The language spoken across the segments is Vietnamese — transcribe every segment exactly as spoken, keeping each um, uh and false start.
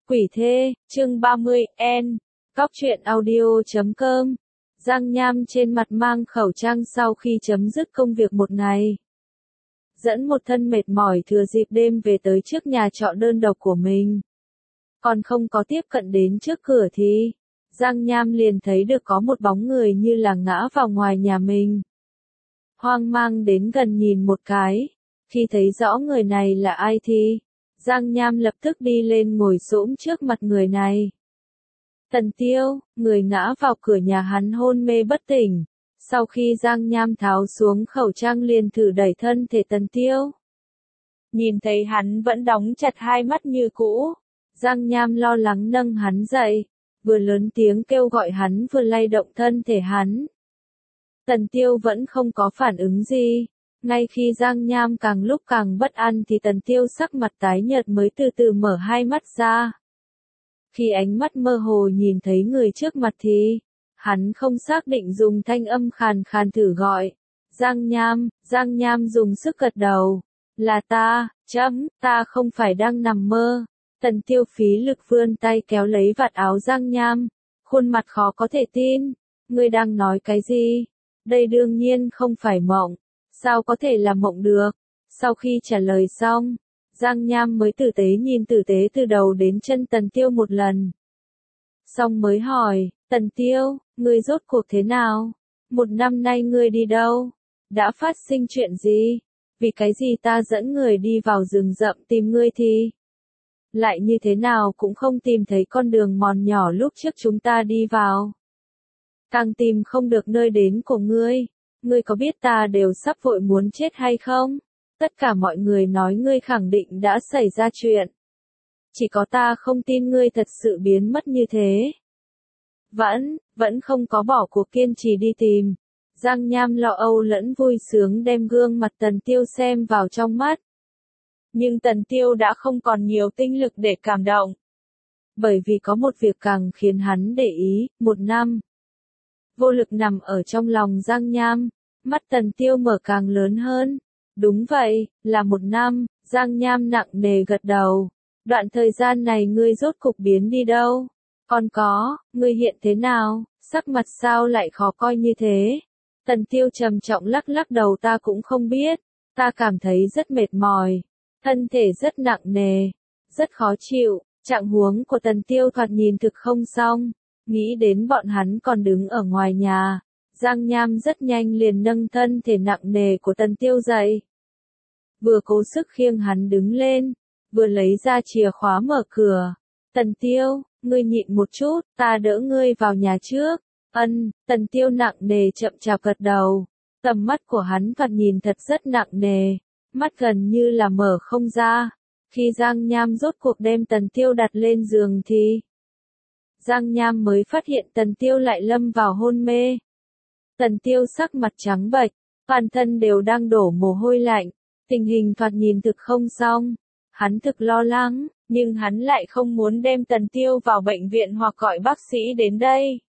Quỷ thê, chương ba mươi, N. Góc truyện audio chấm com. Giang Nham trên mặt mang khẩu trang sau khi chấm dứt công việc một ngày. Dẫn một thân mệt mỏi thừa dịp đêm về tới trước nhà trọ đơn độc của mình. Còn không có tiếp cận đến trước cửa thì, Giang Nham liền thấy được có một bóng người như là ngã vào ngoài nhà mình. Hoang mang đến gần nhìn một cái, khi thấy rõ người này là ai thì, Giang Nham lập tức đi lên ngồi xổm trước mặt người này. Tần Tiêu, người ngã vào cửa nhà hắn hôn mê bất tỉnh. Sau khi Giang Nham tháo xuống khẩu trang liền thử đẩy thân thể Tần Tiêu. Nhìn thấy hắn vẫn đóng chặt hai mắt như cũ, Giang Nham lo lắng nâng hắn dậy, vừa lớn tiếng kêu gọi hắn vừa lay động thân thể hắn. Tần Tiêu vẫn không có phản ứng gì. Ngay khi Giang Nham càng lúc càng bất an thì Tần Tiêu sắc mặt tái nhợt mới từ từ mở hai mắt ra. Khi ánh mắt mơ hồ nhìn thấy người trước mặt thì, hắn không xác định dùng thanh âm khàn khàn thử gọi. Giang Nham, Giang Nham dùng sức gật đầu. Là ta, chấm, ta không phải đang nằm mơ. Tần Tiêu phí lực vươn tay kéo lấy vạt áo Giang Nham, khuôn mặt khó có thể tin. Ngươi đang nói cái gì? Đây đương nhiên không phải mộng. Sao có thể là mộng được? Sau khi trả lời xong, Giang Nham mới tử tế nhìn tử tế từ đầu đến chân Tần Tiêu một lần. Xong mới hỏi, Tần Tiêu, ngươi rốt cuộc thế nào? Một năm nay ngươi đi đâu? Đã phát sinh chuyện gì? Vì cái gì ta dẫn người đi vào rừng rậm tìm ngươi thì? Lại như thế nào cũng không tìm thấy con đường mòn nhỏ lúc trước chúng ta đi vào. Càng tìm không được nơi đến của ngươi. Ngươi có biết ta đều sắp vội muốn chết hay không? Tất cả mọi người nói ngươi khẳng định đã xảy ra chuyện. Chỉ có ta không tin ngươi thật sự biến mất như thế. Vẫn, vẫn không có bỏ cuộc kiên trì đi tìm. Giang Nham lo âu lẫn vui sướng đem gương mặt Tần Tiêu xem vào trong mắt. Nhưng Tần Tiêu đã không còn nhiều tinh lực để cảm động. Bởi vì có một việc càng khiến hắn để ý, một năm. Vô lực nằm ở trong lòng Giang Nham, mắt Tần Tiêu mở càng lớn hơn. Đúng vậy, là một năm, Giang Nham nặng nề gật đầu. Đoạn thời gian này ngươi rốt cục biến đi đâu? Còn có, ngươi hiện thế nào, sắc mặt sao lại khó coi như thế? Tần Tiêu trầm trọng lắc lắc đầu ta cũng không biết, ta cảm thấy rất mệt mỏi, thân thể rất nặng nề, rất khó chịu, trạng huống của Tần Tiêu thoạt nhìn thực không xong. Nghĩ đến bọn hắn còn đứng ở ngoài nhà, Giang Nham rất nhanh liền nâng thân thể nặng nề của Tần Tiêu dậy. Vừa cố sức khiêng hắn đứng lên, vừa lấy ra chìa khóa mở cửa. Tần Tiêu, ngươi nhịn một chút, ta đỡ ngươi vào nhà trước. Ân, Tần Tiêu nặng nề chậm chạp gật đầu. Tầm mắt của hắn thoạt nhìn thật rất nặng nề, mắt gần như là mở không ra. Khi Giang Nham rốt cuộc đem Tần Tiêu đặt lên giường thì Giang Nham mới phát hiện Tần Tiêu lại lâm vào hôn mê. Tần Tiêu sắc mặt trắng bệch, toàn thân đều đang đổ mồ hôi lạnh, tình hình thoạt nhìn thực không xong. Hắn thực lo lắng, nhưng hắn lại không muốn đem Tần Tiêu vào bệnh viện hoặc gọi bác sĩ đến đây.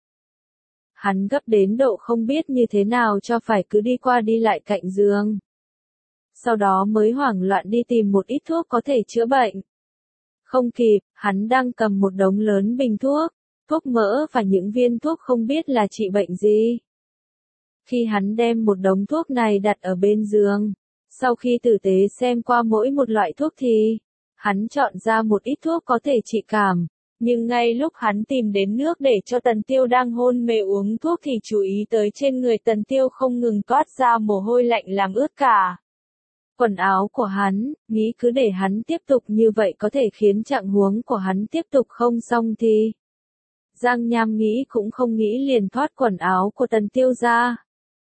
Hắn gấp đến độ không biết như thế nào cho phải cứ đi qua đi lại cạnh giường. Sau đó mới hoảng loạn đi tìm một ít thuốc có thể chữa bệnh. Không kịp, hắn đang cầm một đống lớn bình thuốc, thuốc mỡ và những viên thuốc không biết là trị bệnh gì. Khi hắn đem một đống thuốc này đặt ở bên giường, sau khi tử tế xem qua mỗi một loại thuốc thì, hắn chọn ra một ít thuốc có thể trị cảm. Nhưng ngay lúc hắn tìm đến nước để cho Tần Tiêu đang hôn mê uống thuốc thì chú ý tới trên người Tần Tiêu không ngừng toát ra mồ hôi lạnh làm ướt cả quần áo của hắn, nghĩ cứ để hắn tiếp tục như vậy có thể khiến trạng huống của hắn tiếp tục không xong thì. Giang Nham nghĩ cũng không nghĩ liền thoát quần áo của Tần Tiêu ra.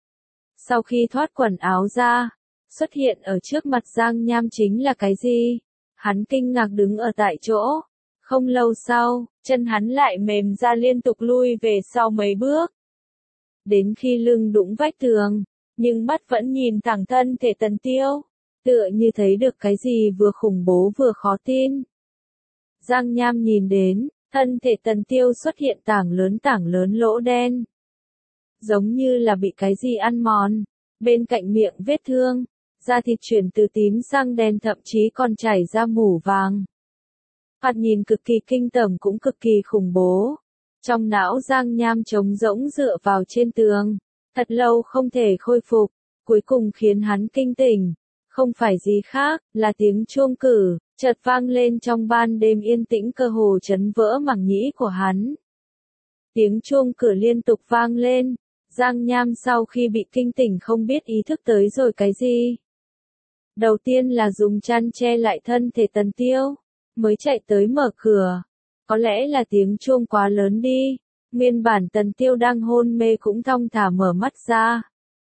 Sau khi thoát quần áo ra, xuất hiện ở trước mặt Giang Nham chính là cái gì? Hắn kinh ngạc đứng ở tại chỗ. Không lâu sau, chân hắn lại mềm ra liên tục lui về sau mấy bước. Đến khi lưng đụng vách tường, nhưng mắt vẫn nhìn thẳng thân thể Tần Tiêu, tựa như thấy được cái gì vừa khủng bố vừa khó tin. Giang Nham nhìn đến, thân thể Tần Tiêu xuất hiện tảng lớn tảng lớn lỗ đen. Giống như là bị cái gì ăn mòn, bên cạnh miệng vết thương, da thịt chuyển từ tím sang đen thậm chí còn chảy ra mủ vàng. Thoạt nhìn cực kỳ kinh tởm cũng cực kỳ khủng bố. Trong não Giang Nham trống rỗng dựa vào trên tường, thật lâu không thể khôi phục, cuối cùng khiến hắn kinh tỉnh. Không phải gì khác, là tiếng chuông cử, chợt vang lên trong ban đêm yên tĩnh cơ hồ chấn vỡ màng nhĩ của hắn. Tiếng chuông cử liên tục vang lên, Giang Nham sau khi bị kinh tỉnh không biết ý thức tới rồi cái gì. Đầu tiên là dùng chăn che lại thân thể Tần Tiêu, mới chạy tới mở cửa. Có lẽ là tiếng chuông quá lớn đi, nguyên bản Tần Tiêu đang hôn mê cũng thong thả mở mắt ra.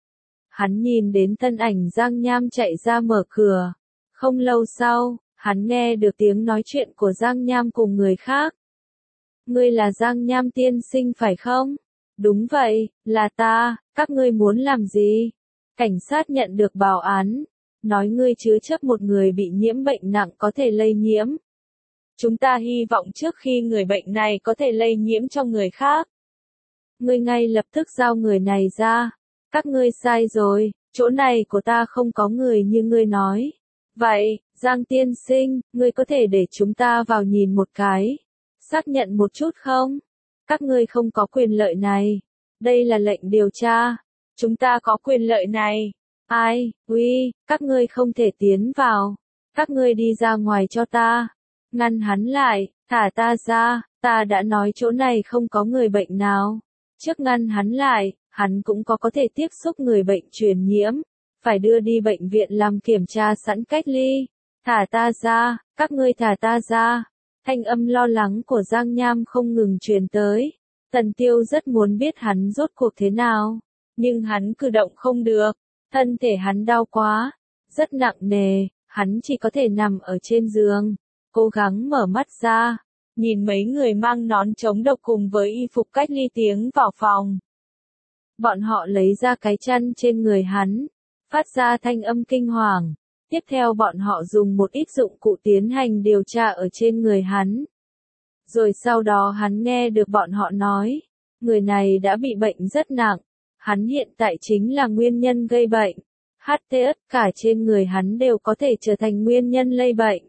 Hắn nhìn đến thân ảnh Giang Nham chạy ra mở cửa. Không lâu sau, hắn nghe được tiếng nói chuyện của Giang Nham cùng người khác. Ngươi là Giang Nham tiên sinh phải không? Đúng vậy, là ta, các ngươi muốn làm gì? Cảnh sát nhận được báo án, nói ngươi chứa chấp một người bị nhiễm bệnh nặng có thể lây nhiễm. Chúng ta hy vọng trước khi người bệnh này có thể lây nhiễm cho người khác. Ngươi ngay lập tức giao người này ra. Các ngươi sai rồi, chỗ này của ta không có người như ngươi nói. Vậy, Giang tiên sinh, ngươi có thể để chúng ta vào nhìn một cái, xác nhận một chút không? Các ngươi không có quyền lợi này. Đây là lệnh điều tra. Chúng ta có quyền lợi này. Ai, uy, các ngươi không thể tiến vào. Các ngươi đi ra ngoài cho ta. Ngăn hắn lại, thả ta ra, ta đã nói chỗ này không có người bệnh nào. Trước ngăn hắn lại, hắn cũng có có thể tiếp xúc người bệnh truyền nhiễm, phải đưa đi bệnh viện làm kiểm tra sẵn cách ly. Thả ta ra, các ngươi thả ta ra. Thanh âm lo lắng của Giang Nham không ngừng truyền tới. Tần Tiêu rất muốn biết hắn rốt cuộc thế nào, nhưng hắn cử động không được, thân thể hắn đau quá, rất nặng nề, hắn chỉ có thể nằm ở trên giường, cố gắng mở mắt ra, nhìn mấy người mang nón chống độc cùng với y phục cách ly tiến vào phòng. Bọn họ lấy ra cái chăn trên người hắn, phát ra thanh âm kinh hoàng. Tiếp theo bọn họ dùng một ít dụng cụ tiến hành điều tra ở trên người hắn. Rồi sau đó hắn nghe được bọn họ nói, người này đã bị bệnh rất nặng, hắn hiện tại chính là nguyên nhân gây bệnh. hát tê ét cả trên người hắn đều có thể trở thành nguyên nhân lây bệnh.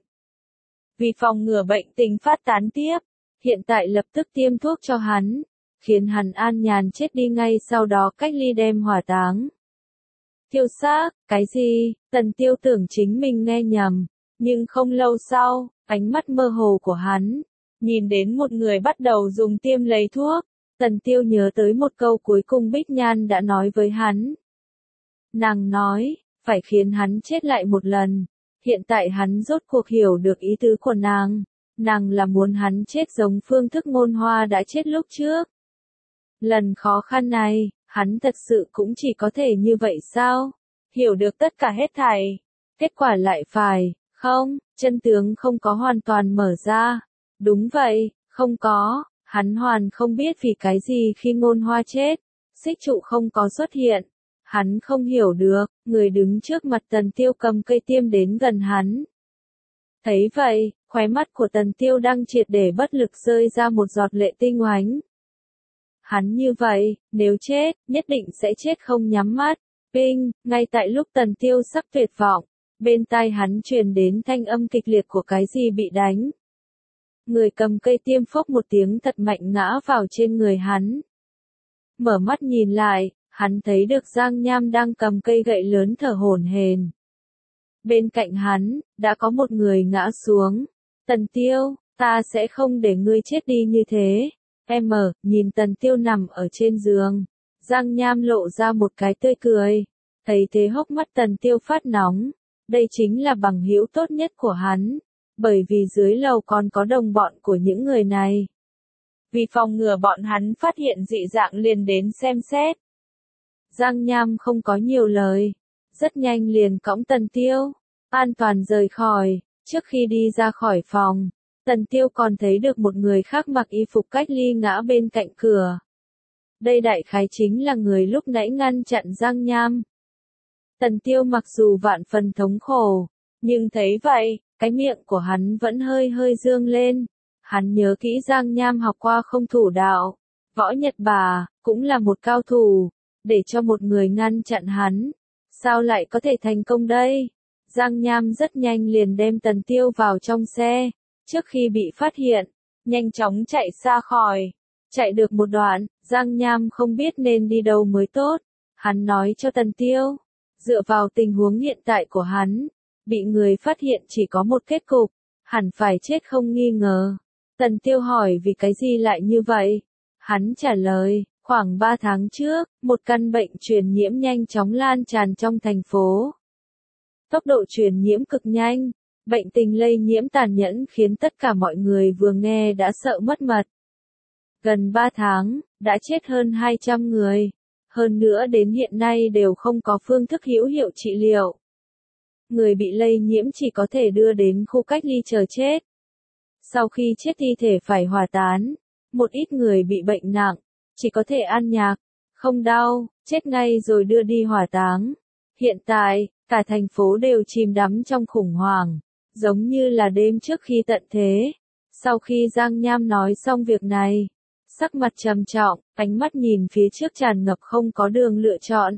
Vì phòng ngừa bệnh tình phát tán tiếp, hiện tại lập tức tiêm thuốc cho hắn, khiến hắn an nhàn chết đi ngay sau đó cách ly đem hỏa táng. Tiêu xác, cái gì? Tần Tiêu tưởng chính mình nghe nhầm, nhưng không lâu sau, ánh mắt mơ hồ của hắn, nhìn đến một người bắt đầu dùng tiêm lấy thuốc, Tần Tiêu nhớ tới một câu cuối cùng Bích Nhan đã nói với hắn. Nàng nói, phải khiến hắn chết lại một lần, hiện tại hắn rốt cuộc hiểu được ý tứ của nàng, nàng là muốn hắn chết giống phương thức Ngôn Hoa đã chết lúc trước. Lần khó khăn này, hắn thật sự cũng chỉ có thể như vậy sao? Hiểu được tất cả hết thảy. Kết quả lại phải, không, chân tướng không có hoàn toàn mở ra. Đúng vậy, không có, hắn hoàn không biết vì cái gì khi Ngôn Hoa chết, xích trụ không có xuất hiện. Hắn không hiểu được, người đứng trước mặt Tần Tiêu cầm cây tiêm đến gần hắn. Thấy vậy, khóe mắt của Tần Tiêu đang triệt để bất lực rơi ra một giọt lệ tinh oánh. Hắn như vậy, nếu chết, nhất định sẽ chết không nhắm mắt. Ping, ngay tại lúc Tần Tiêu sắp tuyệt vọng, bên tai hắn truyền đến thanh âm kịch liệt của cái gì bị đánh. Người cầm cây tiêm phốc một tiếng thật mạnh ngã vào trên người hắn. Mở mắt nhìn lại, hắn thấy được Giang Nham đang cầm cây gậy lớn thở hổn hển. Bên cạnh hắn, đã có một người ngã xuống. Tần Tiêu, ta sẽ không để ngươi chết đi như thế. Em ở, nhìn Tần Tiêu nằm ở trên giường. Giang Nham lộ ra một cái tươi cười. Thấy thế hốc mắt Tần Tiêu phát nóng. Đây chính là bằng hữu tốt nhất của hắn. Bởi vì dưới lầu còn có đồng bọn của những người này. Vì phòng ngừa bọn hắn phát hiện dị dạng liền đến xem xét. Giang Nham không có nhiều lời. Rất nhanh liền cõng Tần Tiêu. An toàn rời khỏi. Trước khi đi ra khỏi phòng, Tần Tiêu còn thấy được một người khác mặc y phục cách ly ngã bên cạnh cửa. Đây đại khái chính là người lúc nãy ngăn chặn Giang Nham. Tần Tiêu mặc dù vạn phần thống khổ, nhưng thấy vậy, cái miệng của hắn vẫn hơi hơi dương lên. Hắn nhớ kỹ Giang Nham học qua không thủ đạo, võ Nhật Bà, cũng là một cao thủ, để cho một người ngăn chặn hắn. Sao lại có thể thành công đây? Giang Nham rất nhanh liền đem Tần Tiêu vào trong xe, Trước khi bị phát hiện, nhanh chóng chạy xa khỏi. Chạy được một đoạn, Giang Nham không biết nên đi đâu mới tốt. Hắn nói cho Tần Tiêu, dựa vào tình huống hiện tại của hắn, bị người phát hiện chỉ có một kết cục, hẳn phải chết không nghi ngờ. Tần Tiêu hỏi vì cái gì lại như vậy? Hắn trả lời, khoảng ba tháng trước, một căn bệnh truyền nhiễm nhanh chóng lan tràn trong thành phố. Tốc độ truyền nhiễm cực nhanh, bệnh tình lây nhiễm tàn nhẫn khiến tất cả mọi người vừa nghe đã sợ mất mật. Gần ba tháng, đã chết hơn hai trăm người. Hơn nữa đến hiện nay đều không có phương thức hữu hiệu trị liệu. Người bị lây nhiễm chỉ có thể đưa đến khu cách ly chờ chết. Sau khi chết thi thể phải hỏa tán. Một ít người bị bệnh nặng, chỉ có thể ăn nhạc, không đau, chết ngay rồi đưa đi hỏa táng. Hiện tại, cả thành phố đều chìm đắm trong khủng hoảng, giống như là đêm trước khi tận thế. Sau khi Giang Nham nói xong việc này, sắc mặt trầm trọng, ánh mắt nhìn phía trước tràn ngập không có đường lựa chọn.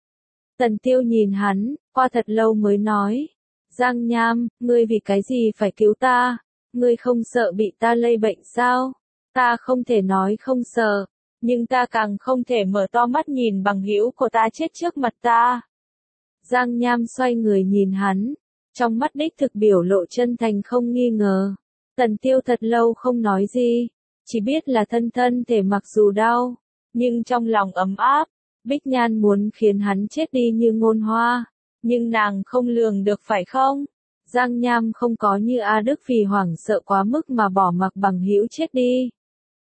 Tần Tiêu nhìn hắn, qua thật lâu mới nói, Giang Nham, ngươi vì cái gì phải cứu ta? Ngươi không sợ bị ta lây bệnh sao? Ta không thể nói không sợ, nhưng ta càng không thể mở to mắt nhìn bằng hữu của ta chết trước mặt ta. Giang Nham xoay người nhìn hắn, trong mắt đích thực biểu lộ chân thành không nghi ngờ. Tần Tiêu thật lâu không nói gì, chỉ biết là thân thân thể mặc dù đau, nhưng trong lòng ấm áp. Bích Nhan muốn khiến hắn chết đi như ngôn hoa, nhưng nàng không lường được phải không? Giang Nham không có như A Đức vì hoảng sợ quá mức mà bỏ mặc bằng hữu chết đi.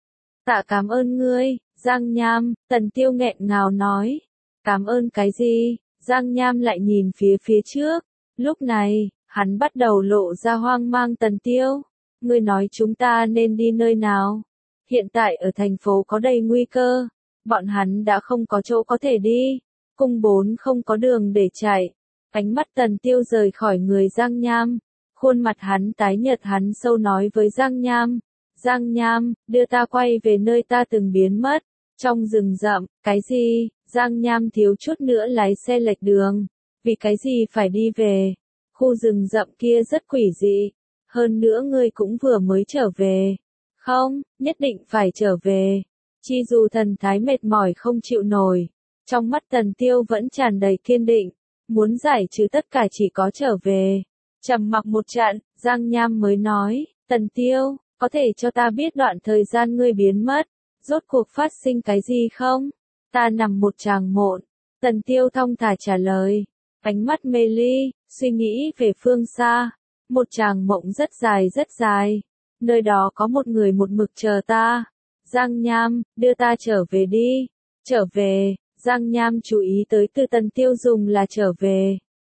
Tạ cảm ơn ngươi, Giang Nham, Tần Tiêu nghẹn ngào nói. Cảm ơn cái gì? Giang Nham lại nhìn phía phía trước. Lúc này, hắn bắt đầu lộ ra hoang mang. Tần Tiêu, ngươi nói chúng ta nên đi nơi nào? Hiện tại ở thành phố có đầy nguy cơ. Bọn hắn đã không có chỗ có thể đi. Cung bốn không có đường để chạy. Ánh mắt Tần Tiêu rời khỏi người Giang Nham. Khuôn mặt hắn tái nhợt, hắn sâu nói với Giang Nham. Giang Nham, đưa ta quay về nơi ta từng biến mất. Trong rừng rậm, cái gì? Giang Nham thiếu chút nữa lái xe lệch đường. Vì cái gì phải đi về? Khu rừng rậm kia rất quỷ dị. Hơn nữa ngươi cũng vừa mới trở về. Không, nhất định phải trở về. Chi dù thần thái mệt mỏi không chịu nổi. Trong mắt Tần Tiêu vẫn tràn đầy kiên định. Muốn giải trừ tất cả chỉ có trở về. Trầm mặc một trận, Giang Nham mới nói, Tần Tiêu, có thể cho ta biết đoạn thời gian ngươi biến mất, rốt cuộc phát sinh cái gì không? Ta nằm một tràng mộng. Tần Tiêu thong thả trả lời, ánh mắt mê ly, suy nghĩ về phương xa. Một tràng mộng rất dài rất dài. Nơi đó có một người một mực chờ ta. Giang Nham, đưa ta trở về đi. Trở về. Giang Nham chú ý tới từ Tần Tiêu dùng là trở về.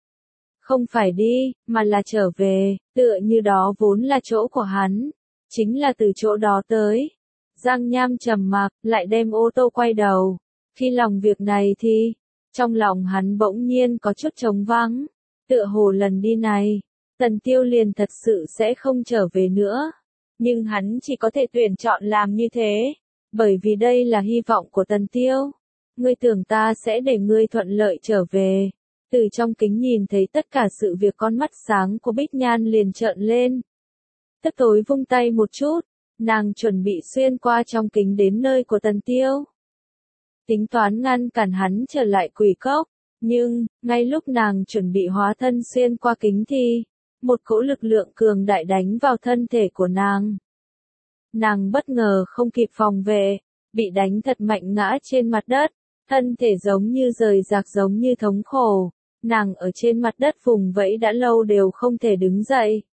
Không phải đi, mà là trở về, tựa như đó vốn là chỗ của hắn. Chính là từ chỗ đó tới. Giang Nham trầm mặc, lại đem ô tô quay đầu. Khi lòng việc này thì, trong lòng hắn bỗng nhiên có chút trống vắng. Tựa hồ lần đi này, Tần Tiêu liền thật sự sẽ không trở về nữa. Nhưng hắn chỉ có thể tuyển chọn làm như thế. Bởi vì đây là hy vọng của Tần Tiêu. Ngươi tưởng ta sẽ để ngươi thuận lợi trở về. Từ trong kính nhìn thấy tất cả sự việc, con mắt sáng của Bích Nhan liền trợn lên. Tức tối vung tay một chút, nàng chuẩn bị xuyên qua trong kính đến nơi của Tần Tiêu. Tính toán ngăn cản hắn trở lại quỷ cốc, nhưng, ngay lúc nàng chuẩn bị hóa thân xuyên qua kính thì, một cỗ lực lượng cường đại đánh vào thân thể của nàng. Nàng bất ngờ không kịp phòng vệ, bị đánh thật mạnh ngã trên mặt đất, thân thể giống như rời rạc, giống như thống khổ. Nàng ở trên mặt đất vùng vẫy đã lâu đều không thể đứng dậy.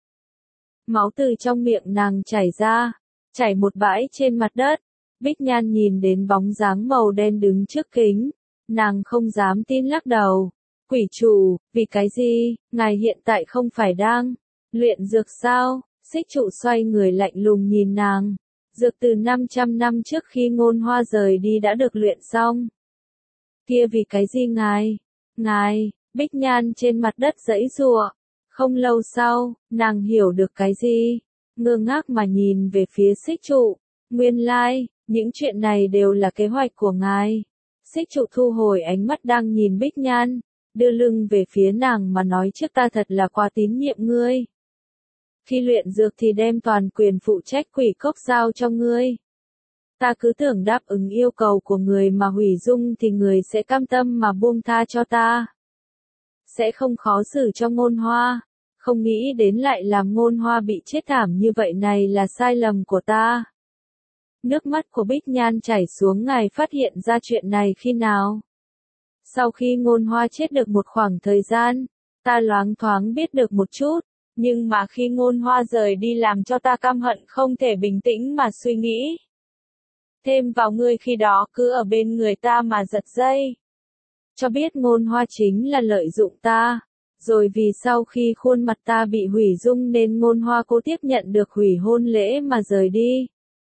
Máu từ trong miệng nàng chảy ra, chảy một bãi trên mặt đất. Bích Nhan nhìn đến bóng dáng màu đen đứng trước kính, nàng không dám tin lắc đầu. Quỷ chủ, vì cái gì, ngài hiện tại không phải đang luyện dược sao? Xích trụ xoay người lạnh lùng nhìn nàng. Dược từ năm trăm năm trước khi Ngôn Hoa rời đi đã được luyện xong. Kia vì cái gì ngài? Ngài, Bích Nhan trên mặt đất giãy giụa. Không lâu sau, nàng hiểu được cái gì, ngơ ngác mà nhìn về phía xích trụ. Nguyên lai, những chuyện này đều là kế hoạch của ngài. Xích trụ thu hồi ánh mắt đang nhìn Bích Nhan, đưa lưng về phía nàng mà nói, trước ta thật là quá tín nhiệm ngươi. Khi luyện dược thì đem toàn quyền phụ trách quỷ cốc giao cho ngươi. Ta cứ tưởng đáp ứng yêu cầu của người mà hủy dung thì người sẽ cam tâm mà buông tha cho ta. Sẽ không khó xử cho Ngôn Hoa. Không nghĩ đến lại làm Ngôn Hoa bị chết thảm như vậy này là sai lầm của ta. Nước mắt của Bích Nhan chảy xuống. Ngài phát hiện ra chuyện này khi nào? Sau khi Ngôn Hoa chết được một khoảng thời gian, ta loáng thoáng biết được một chút, nhưng mà khi Ngôn Hoa rời đi làm cho ta căm hận không thể bình tĩnh mà suy nghĩ. Thêm vào ngươi khi đó cứ ở bên người ta mà giật dây. Cho biết Ngôn Hoa chính là lợi dụng ta, rồi vì sau khi khuôn mặt ta bị hủy dung nên Ngôn Hoa cố tiếp nhận được hủy hôn lễ mà rời đi.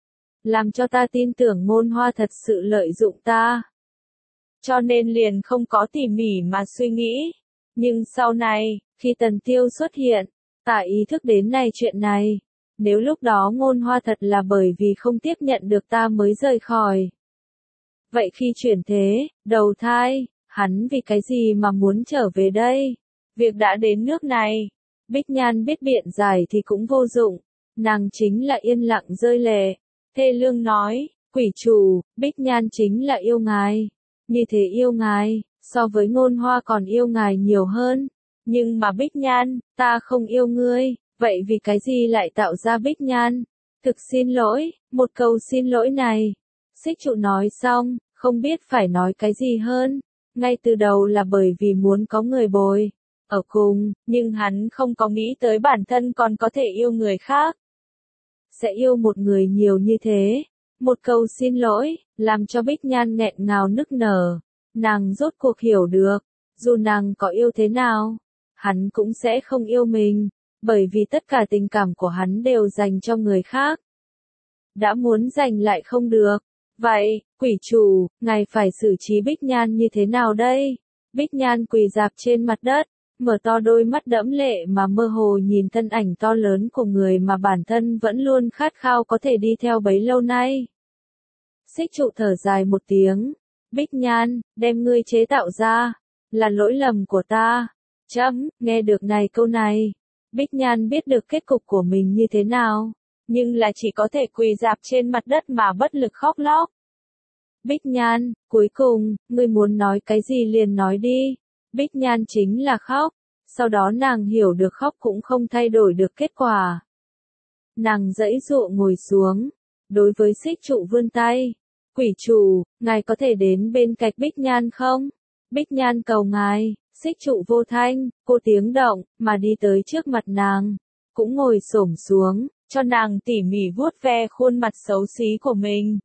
Làm cho ta tin tưởng Ngôn Hoa thật sự lợi dụng ta. Cho nên liền không có tỉ mỉ mà suy nghĩ. Nhưng sau này, khi Tần Tiêu xuất hiện, ta ý thức đến này chuyện này. Nếu lúc đó Ngôn Hoa thật là bởi vì không tiếp nhận được ta mới rời khỏi. Vậy khi chuyển thế, đầu thai, hắn vì cái gì mà muốn trở về đây? Việc đã đến nước này, Bích Nhan biết biện giải thì cũng vô dụng. Nàng chính là yên lặng rơi lệ. Thê lương nói, quỷ chủ, Bích Nhan chính là yêu ngài. Như thế yêu ngài, so với Ngôn Hoa còn yêu ngài nhiều hơn. Nhưng mà Bích Nhan, ta không yêu ngươi, vậy vì cái gì lại tạo ra Bích Nhan? Thực xin lỗi, một câu xin lỗi này. Xích trụ nói xong, không biết phải nói cái gì hơn. Ngay từ đầu là bởi vì muốn có người bồi ở cùng, nhưng hắn không có nghĩ tới bản thân còn có thể yêu người khác. Sẽ yêu một người nhiều như thế. Một câu xin lỗi, làm cho Bích Nhan nghẹn ngào nức nở. Nàng rốt cuộc hiểu được, dù nàng có yêu thế nào, hắn cũng sẽ không yêu mình, bởi vì tất cả tình cảm của hắn đều dành cho người khác. Đã muốn dành lại không được. Vậy, quỷ chủ, ngài phải xử trí Bích Nhan như thế nào đây? Bích Nhan quỳ rạp trên mặt đất, mở to đôi mắt đẫm lệ mà mơ hồ nhìn thân ảnh to lớn của người mà bản thân vẫn luôn khát khao có thể đi theo bấy lâu nay. Xích trụ thở dài một tiếng. Bích Nhan, đem ngươi chế tạo ra, là lỗi lầm của ta. Chấm, nghe được này câu này. Bích Nhan biết được kết cục của mình như thế nào, nhưng là chỉ có thể quỳ rạp trên mặt đất mà bất lực khóc lóc. Bích Nhan, cuối cùng, ngươi muốn nói cái gì liền nói đi. Bích Nhan chính là khóc. Sau đó nàng hiểu được khóc cũng không thay đổi được kết quả. Nàng giãy giụa ngồi xuống. Đối với xích trụ vươn tay. Quỷ chủ, ngài có thể đến bên cạnh Bích Nhan không? Bích Nhan cầu ngài. Xích trụ vô thanh, cô tiếng động, mà đi tới trước mặt nàng. Cũng ngồi xổm xuống, cho nàng tỉ mỉ vuốt ve khuôn mặt xấu xí của mình.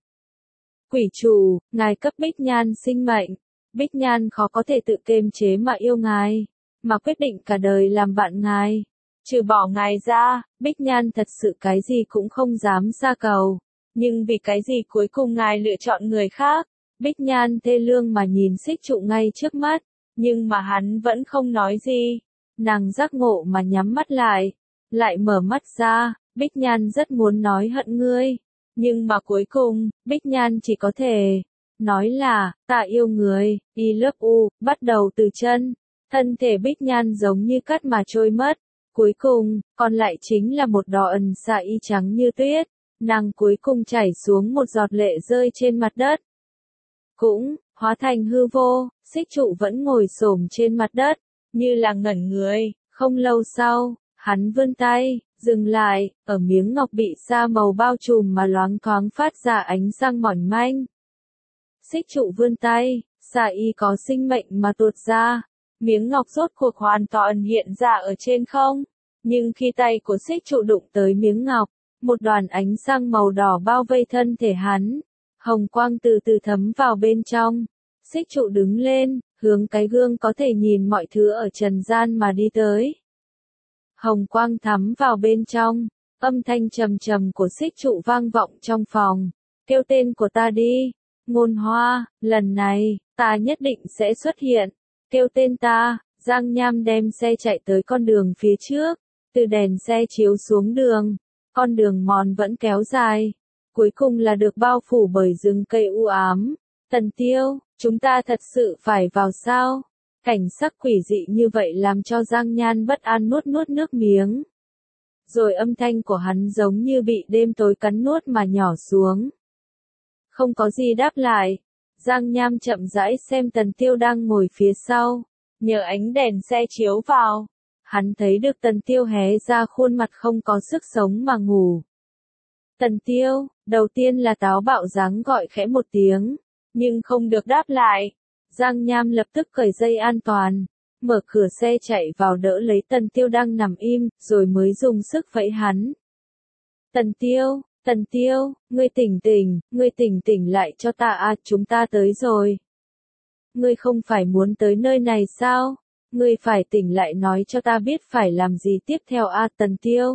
Quỷ chủ, ngài cấp Bích Nhan sinh mệnh. Bích Nhan khó có thể tự kiềm chế mà yêu ngài, mà quyết định cả đời làm bạn ngài. Trừ bỏ ngài ra, Bích Nhan thật sự cái gì cũng không dám xa cầu. Nhưng vì cái gì cuối cùng ngài lựa chọn người khác? Bích Nhan thê lương mà nhìn xích trụ ngay trước mắt, nhưng mà hắn vẫn không nói gì. Nàng giác ngộ mà nhắm mắt lại, lại mở mắt ra. Bích Nhan rất muốn nói hận ngươi, nhưng mà cuối cùng, Bích Nhan chỉ có thể nói là, ta yêu người, I love you, bắt đầu từ chân. Thân thể Bích Nhan giống như cát mà trôi mất. Cuối cùng, còn lại chính là một đỏ ẩn xạ y trắng như tuyết. Nàng cuối cùng chảy xuống một giọt lệ rơi trên mặt đất. Cũng, hóa thành hư vô, xích trụ vẫn ngồi xổm trên mặt đất, như là ngẩn người. Không lâu sau, hắn vươn tay, dừng lại, ở miếng ngọc bị sa màu bao trùm mà loáng thoáng phát ra ánh sáng mỏng manh. Xích trụ vươn tay, xạ y có sinh mệnh mà tuột ra. Miếng ngọc rốt cuộc hoàn toàn hiện ra ở trên không. Nhưng khi tay của xích trụ đụng tới miếng ngọc, một đoàn ánh sáng màu đỏ bao vây thân thể hắn. Hồng quang từ từ thấm vào bên trong. Xích trụ đứng lên, hướng cái gương có thể nhìn mọi thứ ở trần gian mà đi tới. Hồng quang thấm vào bên trong. Âm thanh trầm trầm của xích trụ vang vọng trong phòng. Kêu tên của ta đi. Ngôn Hoa, lần này, ta nhất định sẽ xuất hiện. Kêu tên ta. Giang Nham đem xe chạy tới con đường phía trước. Từ đèn xe chiếu xuống đường. Con đường mòn vẫn kéo dài. Cuối cùng là được bao phủ bởi rừng cây u ám. Tần Tiêu, chúng ta thật sự phải vào sao? Cảnh sắc quỷ dị như vậy làm cho Giang Nhan bất an nuốt nuốt nước miếng. rồi âm thanh của hắn giống như bị đêm tối cắn nuốt mà nhỏ xuống. Không có gì đáp lại. Giang Nham chậm rãi xem Tần Tiêu đang ngồi phía sau, nhờ ánh đèn xe chiếu vào, hắn thấy được Tần Tiêu hé ra khuôn mặt không có sức sống mà ngủ. Tần Tiêu, đầu tiên là táo bạo dáng gọi khẽ một tiếng, nhưng không được đáp lại. Giang Nham lập tức cởi dây an toàn, mở cửa xe chạy vào đỡ lấy Tần Tiêu đang nằm im, rồi mới dùng sức vẫy hắn. Tần Tiêu, Tần Tiêu, ngươi tỉnh tỉnh, ngươi tỉnh tỉnh lại cho ta à, chúng ta tới rồi. Ngươi không phải muốn tới nơi này sao? Ngươi phải tỉnh lại nói cho ta biết phải làm gì tiếp theo à, Tần Tiêu.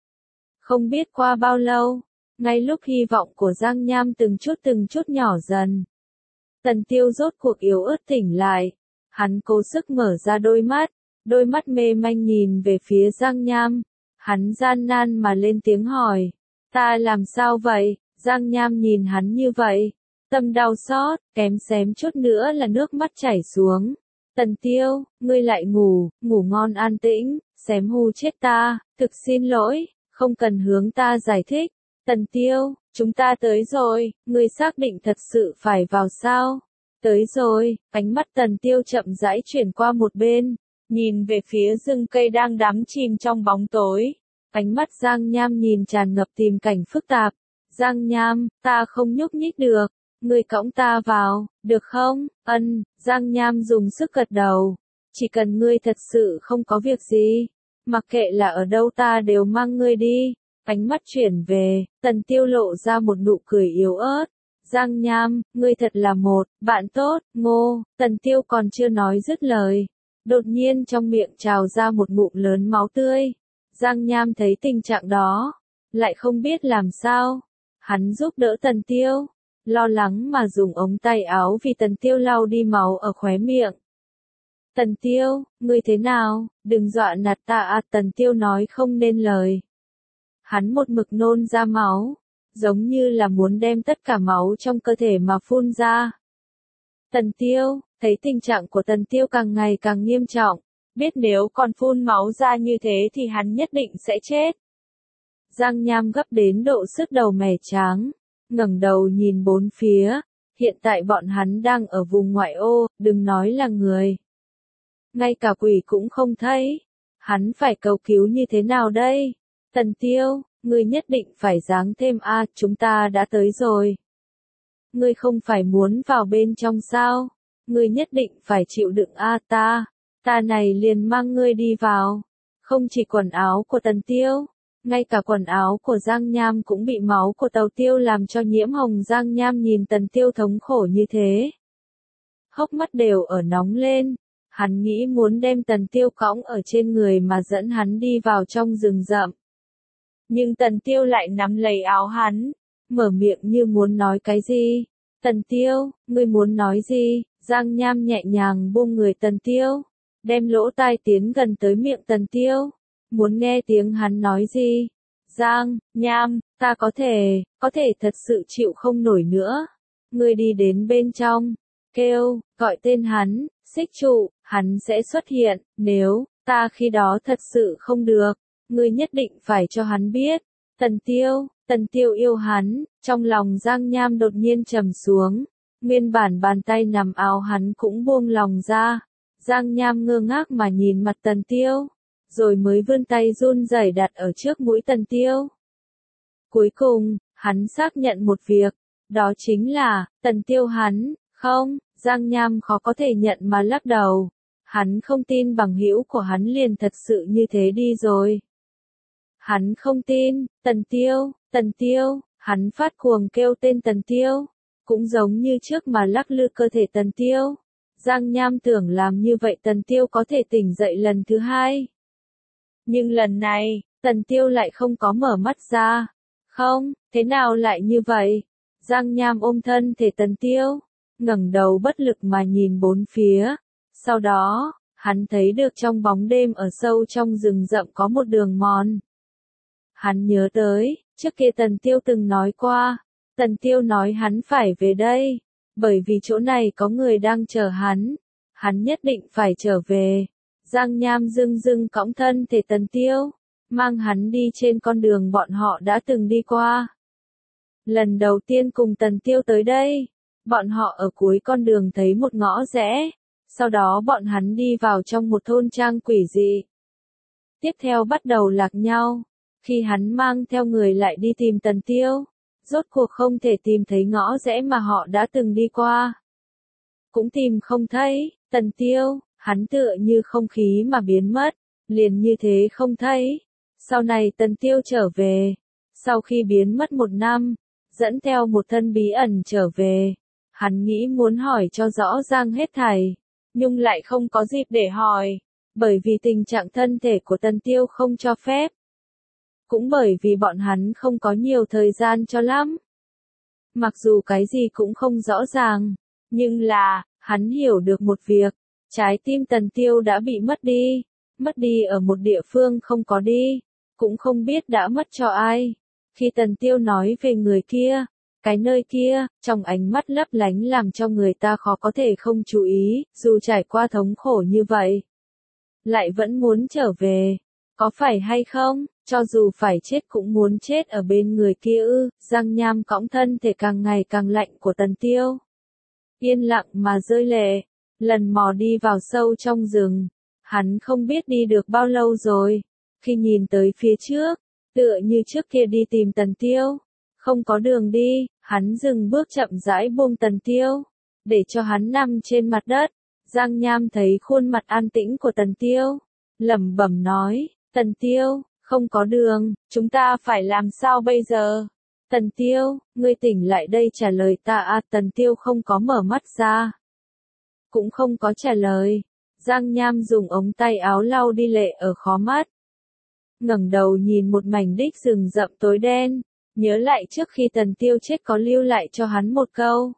Không biết qua bao lâu, ngay lúc hy vọng của Giang Nham từng chút từng chút nhỏ dần, Tần Tiêu rốt cuộc yếu ớt tỉnh lại. Hắn cố sức mở ra đôi mắt, đôi mắt mê manh nhìn về phía Giang Nham. Hắn gian nan mà lên tiếng hỏi, ta làm sao vậy? Giang Nham nhìn hắn như vậy, tâm đau xót, kém xém chút nữa là nước mắt chảy xuống. Tần Tiêu, ngươi lại ngủ, ngủ ngon an tĩnh, xém hù chết ta, thực xin lỗi, không cần hướng ta giải thích. Tần Tiêu, chúng ta tới rồi, ngươi xác định thật sự phải vào sao? Tới rồi, ánh mắt Tần Tiêu chậm rãi chuyển qua một bên, nhìn về phía rừng cây đang đắm chìm trong bóng tối. Ánh mắt Giang Nham nhìn tràn ngập tìm cảnh phức tạp. Giang Nham, ta không nhúc nhích được, ngươi cõng ta vào, được không? Ân, Giang Nham dùng sức gật đầu. Chỉ cần ngươi thật sự không có việc gì, mặc kệ là ở đâu ta đều mang ngươi đi. Ánh mắt chuyển về, Tần Tiêu lộ ra một nụ cười yếu ớt. Giang Nham, ngươi thật là một bạn tốt, ngô. Tần Tiêu còn chưa nói dứt lời, đột nhiên trong miệng trào ra một ngụm lớn máu tươi. Giang Nham thấy tình trạng đó, lại không biết làm sao. Hắn giúp đỡ Tần Tiêu, lo lắng mà dùng ống tay áo vì Tần Tiêu lau đi máu ở khóe miệng. Tần Tiêu, ngươi thế nào? Đừng dọa nạt ta à, Tần Tiêu nói không nên lời. Hắn một mực nôn ra máu, giống như là muốn đem tất cả máu trong cơ thể mà phun ra. Tần Tiêu, thấy tình trạng của Tần Tiêu càng ngày càng nghiêm trọng, biết nếu còn phun máu ra như thế thì hắn nhất định sẽ chết. Giang Nham gấp đến độ sứt đầu mẻ tráng, ngẩng đầu nhìn bốn phía, hiện tại bọn hắn đang ở vùng ngoại ô, đừng nói là người. Ngay cả quỷ cũng không thấy, hắn phải cầu cứu như thế nào đây? Tần Tiêu, ngươi nhất định phải giáng thêm a, à, chúng ta đã tới rồi. Ngươi không phải muốn vào bên trong sao? Ngươi nhất định phải chịu đựng a, à, ta, ta này liền mang ngươi đi vào. Không chỉ quần áo của Tần Tiêu, ngay cả quần áo của Giang Nham cũng bị máu của Tàu Tiêu làm cho nhiễm hồng. Giang Nham nhìn Tần Tiêu thống khổ như thế, hốc mắt đều ở nóng lên. Hắn nghĩ muốn đem Tần Tiêu cõng ở trên người mà dẫn hắn đi vào trong rừng rậm. Nhưng Tần Tiêu lại nắm lấy áo hắn, mở miệng như muốn nói cái gì. Tần Tiêu, ngươi muốn nói gì? Giang Nham nhẹ nhàng buông người Tần Tiêu, đem lỗ tai tiến gần tới miệng Tần Tiêu, muốn nghe tiếng hắn nói gì. Giang, Nham, ta có thể, có thể thật sự chịu không nổi nữa. Ngươi đi đến bên trong, kêu, gọi tên hắn, xích trụ, hắn sẽ xuất hiện. Nếu ta khi đó thật sự không được, ngươi nhất định phải cho hắn biết. Tần Tiêu, Tần Tiêu yêu hắn. Trong lòng Giang Nham đột nhiên trầm xuống, nguyên bản bàn tay nằm áo hắn cũng buông lòng ra. Giang Nham ngơ ngác mà nhìn mặt Tần Tiêu, rồi mới vươn tay run rẩy đặt ở trước mũi Tần Tiêu. Cuối cùng, hắn xác nhận một việc, đó chính là, Tần Tiêu hắn, không. Giang Nham khó có thể nhận mà lắc đầu. Hắn không tin bằng hữu của hắn liền thật sự như thế đi rồi. Hắn không tin. Tần Tiêu, Tần Tiêu, hắn phát cuồng kêu tên Tần Tiêu, cũng giống như trước mà lắc lư cơ thể Tần Tiêu. Giang Nham tưởng làm như vậy Tần Tiêu có thể tỉnh dậy lần thứ hai. Nhưng lần này, Tần Tiêu lại không có mở mắt ra. Không, thế nào lại như vậy? Giang Nham ôm thân thể Tần Tiêu, ngẩng đầu bất lực mà nhìn bốn phía. Sau đó, hắn thấy được trong bóng đêm ở sâu trong rừng rậm có một đường mòn. Hắn nhớ tới, trước kia Tần Tiêu từng nói qua, Tần Tiêu nói hắn phải về đây, bởi vì chỗ này có người đang chờ hắn, hắn nhất định phải trở về. Giang Nham dưng dưng cõng thân thể Tần Tiêu, mang hắn đi trên con đường bọn họ đã từng đi qua. Lần đầu tiên cùng Tần Tiêu tới đây, bọn họ ở cuối con đường thấy một ngõ rẽ, sau đó bọn hắn đi vào trong một thôn trang quỷ dị. Tiếp theo bắt đầu lạc nhau, khi hắn mang theo người lại đi tìm Tần Tiêu, rốt cuộc không thể tìm thấy ngõ rẽ mà họ đã từng đi qua. Cũng tìm không thấy, Tần Tiêu, hắn tựa như không khí mà biến mất, liền như thế không thấy. Sau này Tần Tiêu trở về, sau khi biến mất một năm, dẫn theo một thân bí ẩn trở về. Hắn nghĩ muốn hỏi cho rõ ràng hết thảy, nhưng lại không có dịp để hỏi, bởi vì tình trạng thân thể của Tần Tiêu không cho phép. Cũng bởi vì bọn hắn không có nhiều thời gian cho lắm. Mặc dù cái gì cũng không rõ ràng, nhưng là, hắn hiểu được một việc, trái tim Tần Tiêu đã bị mất đi, mất đi ở một địa phương không có đi, cũng không biết đã mất cho ai. Khi Tần Tiêu nói về người kia, cái nơi kia, trong ánh mắt lấp lánh làm cho người ta khó có thể không chú ý, dù trải qua thống khổ như vậy. Lại vẫn muốn trở về, có phải hay không, cho dù phải chết cũng muốn chết ở bên người kia ư. Giang Nham cõng thân thể càng ngày càng lạnh của Tần Tiêu. Yên lặng mà rơi lệ, lần mò đi vào sâu trong rừng, hắn không biết đi được bao lâu rồi, khi nhìn tới phía trước, tựa như trước kia đi tìm Tần Tiêu, không có đường đi, hắn dừng bước chậm rãi buông Tần Tiêu, để cho hắn nằm trên mặt đất. Giang Nham thấy khuôn mặt an tĩnh của Tần Tiêu, lẩm bẩm nói, Tần Tiêu, không có đường, chúng ta phải làm sao bây giờ? Tần Tiêu, ngươi tỉnh lại đây trả lời ta à. Tần Tiêu không có mở mắt ra, cũng không có trả lời. Giang Nham dùng ống tay áo lau đi lệ ở khóe mắt, ngẩng đầu nhìn một mảnh đích rừng rậm tối đen, nhớ lại trước khi Tần Tiêu chết có lưu lại cho hắn một câu.